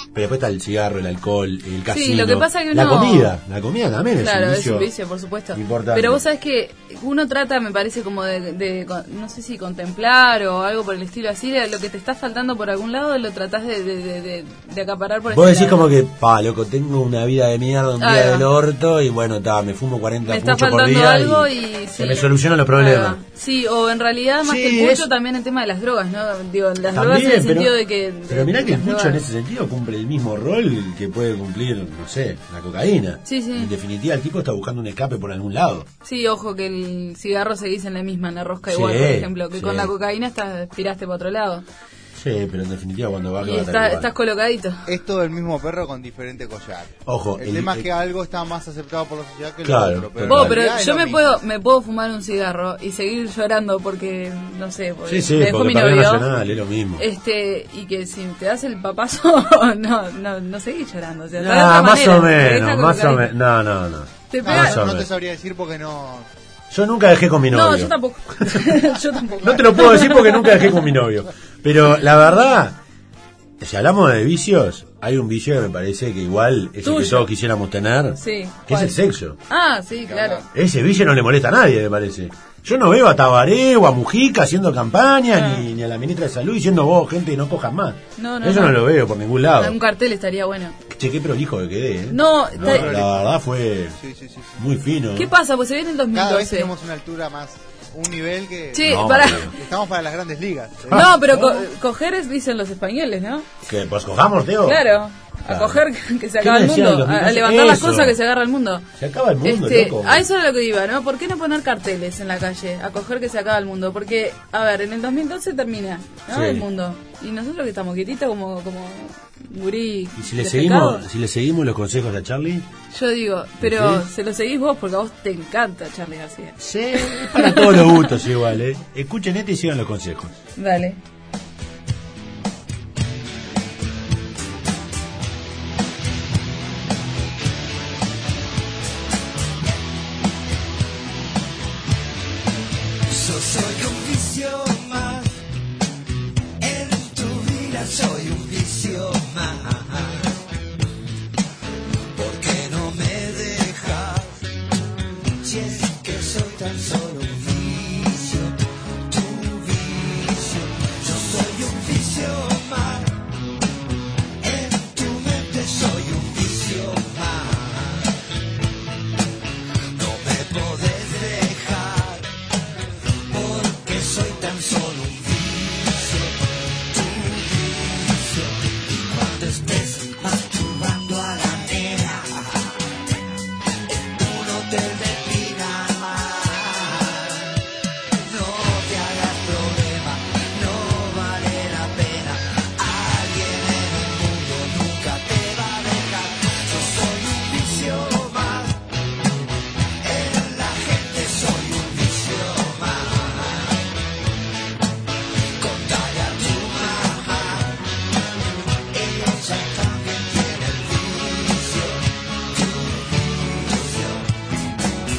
Pero después está el cigarro, el alcohol, el casino. Sí, lo que pasa es que la uno... comida, la comida también es claro, un vicio. es un vicio, por supuesto. Importante. Pero vos sabés que uno trata, me parece, como de, de, de, no sé si contemplar o algo por el estilo así, de lo que te está faltando por algún lado, lo tratás de, de, de, de, de acaparar por vos ese decís lado. como que, pa, loco, tengo una vida de mierda, un Ah, día no. del orto, y bueno, ta, me fumo cuarenta Me está puchos por faltando día algo y, y, se sí. me solucionan los problemas. Ah, sí, o en realidad más Sí, que el pucho es- también el tema de las drogas, ¿no? Digo, las También, drogas en el pero- sentido de que... Pero mirá que el las pucho drogas- en ese sentido cumple el mismo rol que puede cumplir, no sé, la cocaína. Sí, sí. En definitiva, el tipo está buscando un escape por algún lado. Sí, ojo que el cigarro seguís en la misma, en la rosca Sí, igual, por ejemplo, que sí. con la cocaína estás, tiraste para otro lado. Sí, pero en definitiva cuando va a Y estar está, igual. estás colocadito. Es todo el mismo perro con diferente collar. Ojo, El, el- tema es el- que algo está más aceptado por la sociedad que Claro, lo otro. Pero, Vos, en pero realidad es yo lo me mismo. puedo me puedo fumar un cigarro y seguir llorando porque, no sé, porque Sí, sí, me dejó porque mi para novio. Nacional es lo mismo. Este, y que si te das el papazo, no, no, no seguís llorando. O sea, de Ah, otra más manera, o te deja menos, más o colocadito. menos. No, no, no. Te No, pega- Más o no te menos. sabría decir porque no... Yo nunca dejé con mi novio. No, yo tampoco. yo tampoco. No te lo puedo decir porque nunca dejé con mi novio. Pero la verdad, si hablamos de vicios, hay un vicio que me parece que igual es el que Tuyo. todos quisiéramos tener, Sí. que es ¿cuál? el sexo. Ah, sí, claro. Ese vicio no le molesta a nadie, me parece. Yo no veo a Tabaré o a Mujica haciendo campaña, ni, ni a la ministra de Salud diciendo vos, gente, no cojas más. No, no, Eso no. no lo veo por ningún lado. Un cartel estaría bueno. Che, qué prolijo que quedé, ¿eh? No, No, te- la verdad fue Sí, sí, sí, sí. muy fino. ¿qué pasa? Pues se viene el dos mil Cada vez doce. tenemos una altura más, un nivel que... Sí, No, para... Mateo. Estamos para las grandes ligas. ¿eh? No, pero co- coger es, dicen los españoles, ¿no? ¿Qué? ¿Pues cojamos, Teo? Claro. A Claro. coger que se ¿Qué acaba me el decían mundo, los a, a militares? levantar las Eso. cosas que se agarra el mundo. Se acaba el mundo, Este, loco. a eso es lo que iba, ¿no? ¿Por qué no poner carteles en la calle? A coger que se acaba el mundo. Porque, a ver, en el dos mil doce termina, ¿no? Sí. El mundo. Y nosotros que estamos quietitos como, como gurí. Y si le defecado. seguimos, si le seguimos los consejos a Charlie, Yo digo, pero ¿Sí? se lo seguís vos porque a vos te encanta Charlie García. sí, es para todos los gustos igual, ¿eh? Escuchen este y sigan los consejos. Dale. Yo soy un vicio más, en tu vida soy un vicio más. ¿Por qué no me dejas? Si es que soy tan solo un vicio, tu vicio. Yo soy un vicio más, en tu mente soy un vicio más. No me podés dejar, porque soy tan solo un vicio, tu vicio. Y cuando estés masturbando a la nena, tú no te depinas más. No te hagas problema, no vale la pena. Alguien en el mundo nunca te va a dejar. Yo soy un vicio más, en la gente soy un vicio más. Contale a tu mamá, ella también tiene el vicio, tu vicio.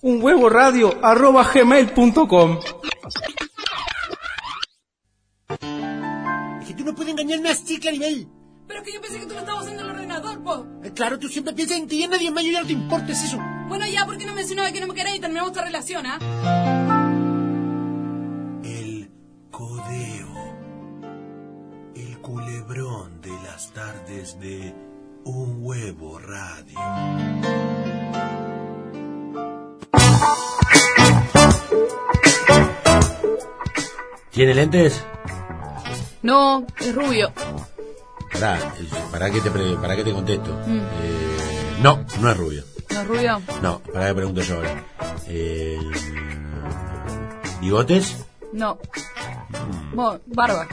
un huevo radio arroba gmail punto com. Es que tú no puedes engañarme así, Claribel. Pero es que yo pensé que tú lo estabas haciendo en el ordenador, po. Eh, claro, tú siempre piensas en ti y a nadie más, y ya no te importa es eso. Bueno, ya, ¿por qué no mencionaba que no me querés y terminamos esta relación, ah? El codeo. El culebrón de las tardes de Un Huevo Radio. ¿Tiene lentes? No, es rubio. Pará, eh, ¿para qué te, pre- para qué te contesto? Mm. Eh, no, no es rubio. ¿No es rubio? No, para qué pregunto yo ahora. Eh, ¿Bigotes? No. Bo- barba.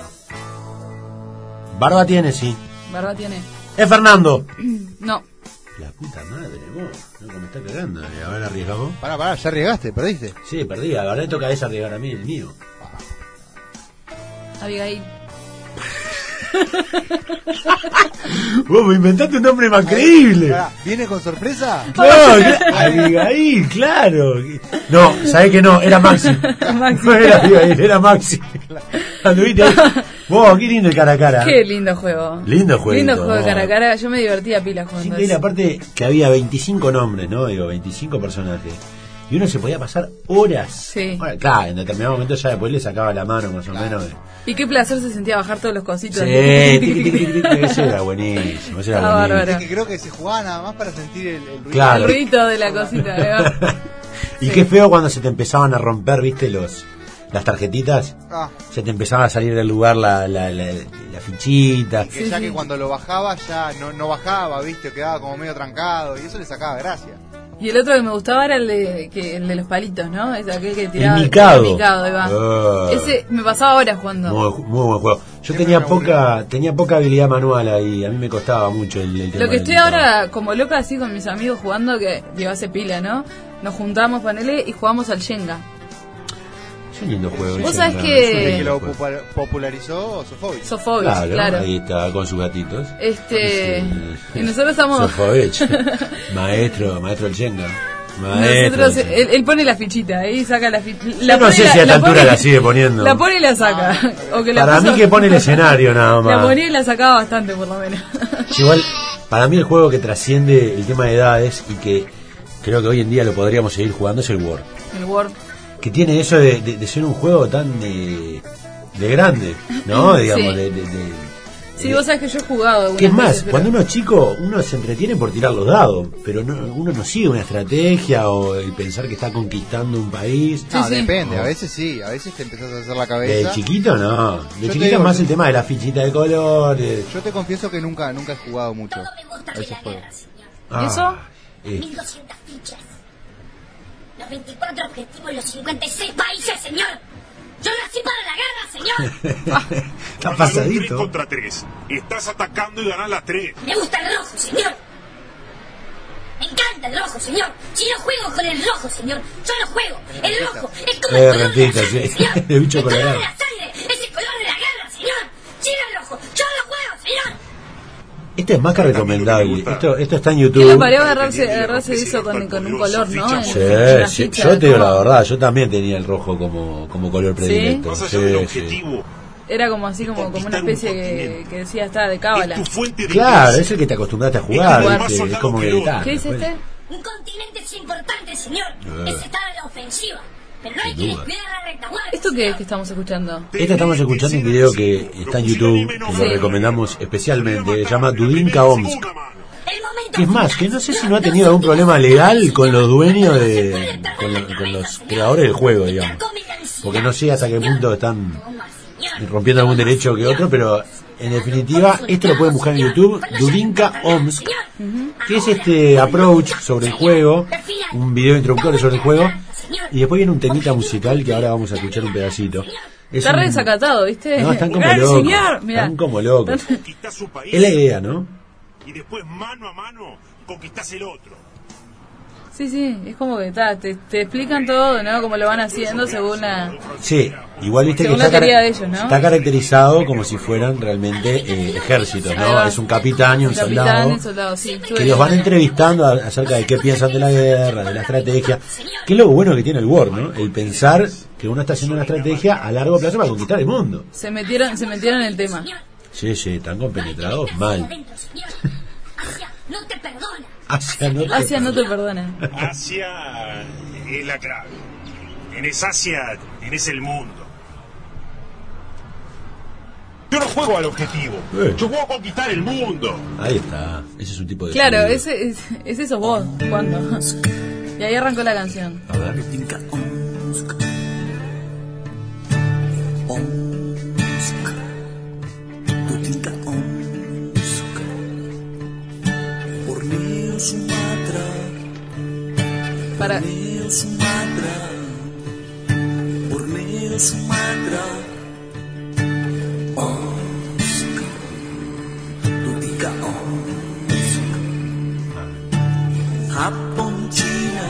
Barba tiene, sí. Barba tiene. ¡Es Fernando! No. La puta madre, vos. No, me está cagando. ¿Y ahora arriesgamos? Pará, pará, ya arriesgaste, perdiste. Sí, perdí. Ahora le toca a esa arriesgar a mí, el mío. Abigail. Vos me inventaste un nombre más creíble. Pará, ¿viene con sorpresa? No, Abigail, claro. No, sabés que no, era Maxi. Maxi. No era Abigail, era Maxi. Anduviste ahí. Vos, qué lindo el cara a cara. Qué lindo juego. Lindo juego. Lindo juego de cara a cara. Yo me divertía pila jugando. Sí, aparte que había veinticinco nombres, ¿no? Digo, veinticinco personajes. Y uno se podía pasar horas. Sí. Bueno, claro, en determinado momento ya después le sacaba la mano más o menos. De... Y qué placer se sentía bajar todos los cositos. Sí, tiqui, tiqui, tiqui, tiqui, eso era buenísimo. Eso era Ah, buenísimo. bárbaro. Es que creo que se jugaba nada más para sentir el, el ruido. Claro. El ruidito de la cosita. ¿verdad? Y Sí. qué feo cuando se te empezaban a romper, viste, los las tarjetitas. Ah. Se te empezaba a salir del lugar la, la, la, la fichita. Y que ya que cuando lo bajaba ya no, no bajaba, viste, quedaba como medio trancado y eso le sacaba gracia. Y el otro que me gustaba era el de, que, el de los palitos, ¿no? Es aquel que tiraba. El micado. El micado, ahí va. Ah. Ese me pasaba horas jugando. Muy, muy buen juego. Yo tenía poca tenía poca habilidad manual ahí. A mí me costaba mucho el, el tema Lo que del estoy micado. ahora como loca así con mis amigos jugando, que llevase pila, ¿no? Nos juntamos, panele, y jugamos al Shenga. Es un lindo juego. Vos el sabés Shenga. que- El que lo popula- popularizó Sofovich. Sofovich, Claro, claro. ahí está con sus gatitos. Este. Y nosotros estamos. Sofovich, maestro, maestro del Shenga. Maestro. Nosotros, del Shenga. él, él pone la fichita, ahí saca la fichita. Yo no sé si a esta altura la sigue poniendo. La pone y la saca. O que la Para puso- mí que pone el escenario nada La más. ponía y la sacaba bastante, por lo menos. Igual, para mí el juego que trasciende el tema de edades y que creo que hoy en día lo podríamos seguir jugando es el War. El Word. Que tiene eso de, de, de ser un juego tan de, de grande, ¿no? Sí. Digamos, de, de, de- Sí, vos sabés que yo he jugado. que es algunas más, veces, pero- cuando uno es chico, uno se entretiene por tirar los dados, pero no, uno no sigue una estrategia o el pensar que está conquistando un país. No, depende, a veces sí, a veces te empezás a hacer la De cabeza. chiquito no, de Yo te chiquito digo es más que- el tema de la fichita de colores. Yo te confieso que nunca nunca he jugado mucho a esos juegos. Ah, eso? eh, mil doscientas fichas. Los veinticuatro objetivos en los cincuenta y seis países, señor. Yo nací para la guerra, señor. Está tres pasadito. contra tres. Estás atacando y ganás las tres. Me gusta el rojo, señor. Me encanta el rojo, señor. Si yo juego con el rojo, señor. Yo no juego. El rojo es como Eh, el color de la rentita, sangre, sí. señor. El bicho el color colorado. de la sangre es el color de la guerra, señor. Siga el rojo. Yo no juego, señor. Esto es más que recomendable. Esto, esto está en YouTube. ¿Qué le parió agarrarse, agarrarse de eso con, con un color, no? En- Sí, en la sí, ficha, yo te digo ¿cómo? la verdad, yo también tenía el rojo como, como color predilecto. Más Sí, allá del sí. objetivo, Era como así, como, como una especie que, que decía, está de cábala. tu fuente de Claro, ingreso. es el que te acostumbraste a jugar, jugar. ¿viste? Es como que tal. ¿Qué dice este? Un continente es importante, señor. Ah. Es estar a la ofensiva. Pero no hay Sin que duda. descuidar la retaguardia. ¿Esto qué es que estamos escuchando? Esta estamos escuchando un video que está en YouTube, que lo Sí. recomendamos especialmente, se llama Dudinka Omsk. Que es más, que no sé si no ha tenido algún problema legal con los dueños de... con, lo- con los creadores del juego, digamos. Porque no sé hasta qué punto están rompiendo algún derecho que otro, pero en definitiva, esto lo pueden buscar en YouTube, Dudinka Omsk, que es este approach sobre el juego, un video introductorio sobre el juego, y después viene un temita musical que ahora vamos a escuchar un pedacito. Es Está un- re desacatado, ¿viste? No, están como ¡Gran locos. señor! Mirá. Están como locos. Conquistás su país Es la idea, ¿no? y después mano a mano conquistás el otro. Sí, sí, es como que ta, te, te explican todo, ¿no? Como lo van haciendo según la... Sí, igual viste según que está, la teoría cara- de ellos, ¿no? está caracterizado como si fueran realmente eh, ejércitos, Ahí ¿no? va. Es un capitán y un, Un capitán soldado, y un soldado, sí, estuve que los van viendo. entrevistando a- acerca de qué piensan de la guerra, de la estrategia. Que es lo bueno que tiene el Word, ¿no? El pensar que uno está haciendo una estrategia a largo plazo para conquistar el mundo. Se metieron, se metieron en el tema. Sí, sí, están compenetrados mal. No te perdona. Asia no te, Asia no te perdona. Asia es la clave. Tenés Asia, tenés el mundo. Yo no juego al objetivo. Eh. Yo juego a conquistar el mundo. Ahí está, ese es un tipo de... Claro, estudio. ese es, es eso vos, cuando. Y ahí arrancó la canción. A ver. Borneo, Sumatra, Para... Borneo, Sumatra, Borneo, Sumatra, Omsk, Tutica, Omsk, Japón, China,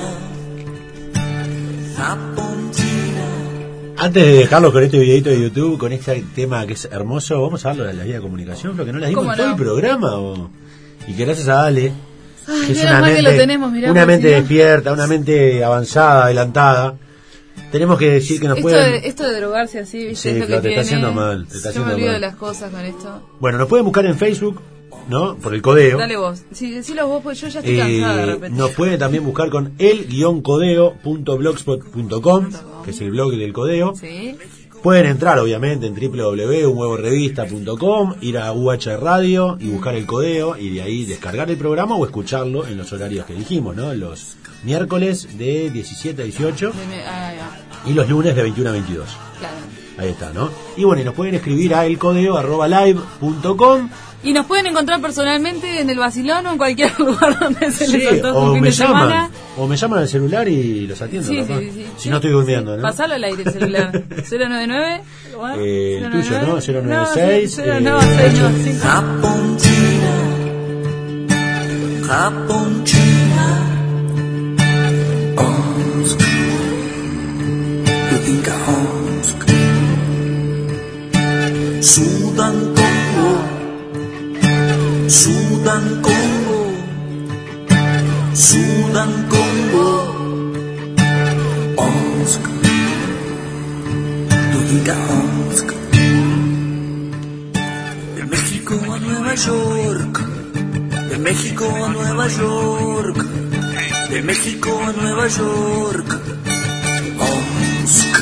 Japón, China. Antes de dejarlos con este videito de YouTube, con este tema que es hermoso, vamos a hablar de la vía de comunicación, lo que no las dimos ¿Cómo en todo no? el programa. O... Y que gracias a Ale, Ay, que es menos una mal mente, que lo tenemos, mirá, una porque mente si no- despierta, una mente avanzada, adelantada, tenemos que decir que nos Esto, pueden... de, esto de drogarse así, ¿viste? Sí, es lo claro, que te está tiene. haciendo mal, te está Yo haciendo me olvido mal. de las cosas con esto. Bueno, nos pueden buscar en Facebook, ¿no? Por el codeo. Dale vos. Sí, decilo vos, pues yo ya estoy Eh, cansada de repetir. nos pueden también buscar con el guión codeo punto blogspot punto com, que es el blog del codeo. Sí. Pueden entrar obviamente en doble u doble u doble u punto un huevo revista punto com, ir a U H Radio y buscar el codeo y de ahí descargar el programa o escucharlo en los horarios que dijimos, ¿no? Los miércoles de diecisiete a dieciocho De me- ah, ya, y los lunes de veintiuno a veintidós. claro. Ahí está, ¿no? Y bueno, y nos pueden escribir a elcodeo arroba live punto com. Y nos pueden encontrar personalmente en el Vacilón o en cualquier lugar donde se les Sí, antoje un o fin me de llaman, semana. o me llaman al celular y los atiendo, Sí, capaz. sí, sí, Si sí. no estoy durmiendo, ¿no? Pasalo al aire el celular. cero nueve nueve Eh, el tuyo, ¿no? cero nueve seis, cero eh, nueve seis, no, ocho. cinco. Japón, China, Japón, China, Omsk, Tutica, Omsk, Sudán, Congo, Sudán, Congo, Sudán, Congo, Omsk, Tutica, Omsk. De México a Nueva York, de México a Nueva York, de México a Nueva York, Omsk,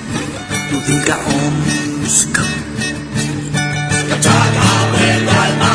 tú diga Omsk. Cachaca, vuelve al mar.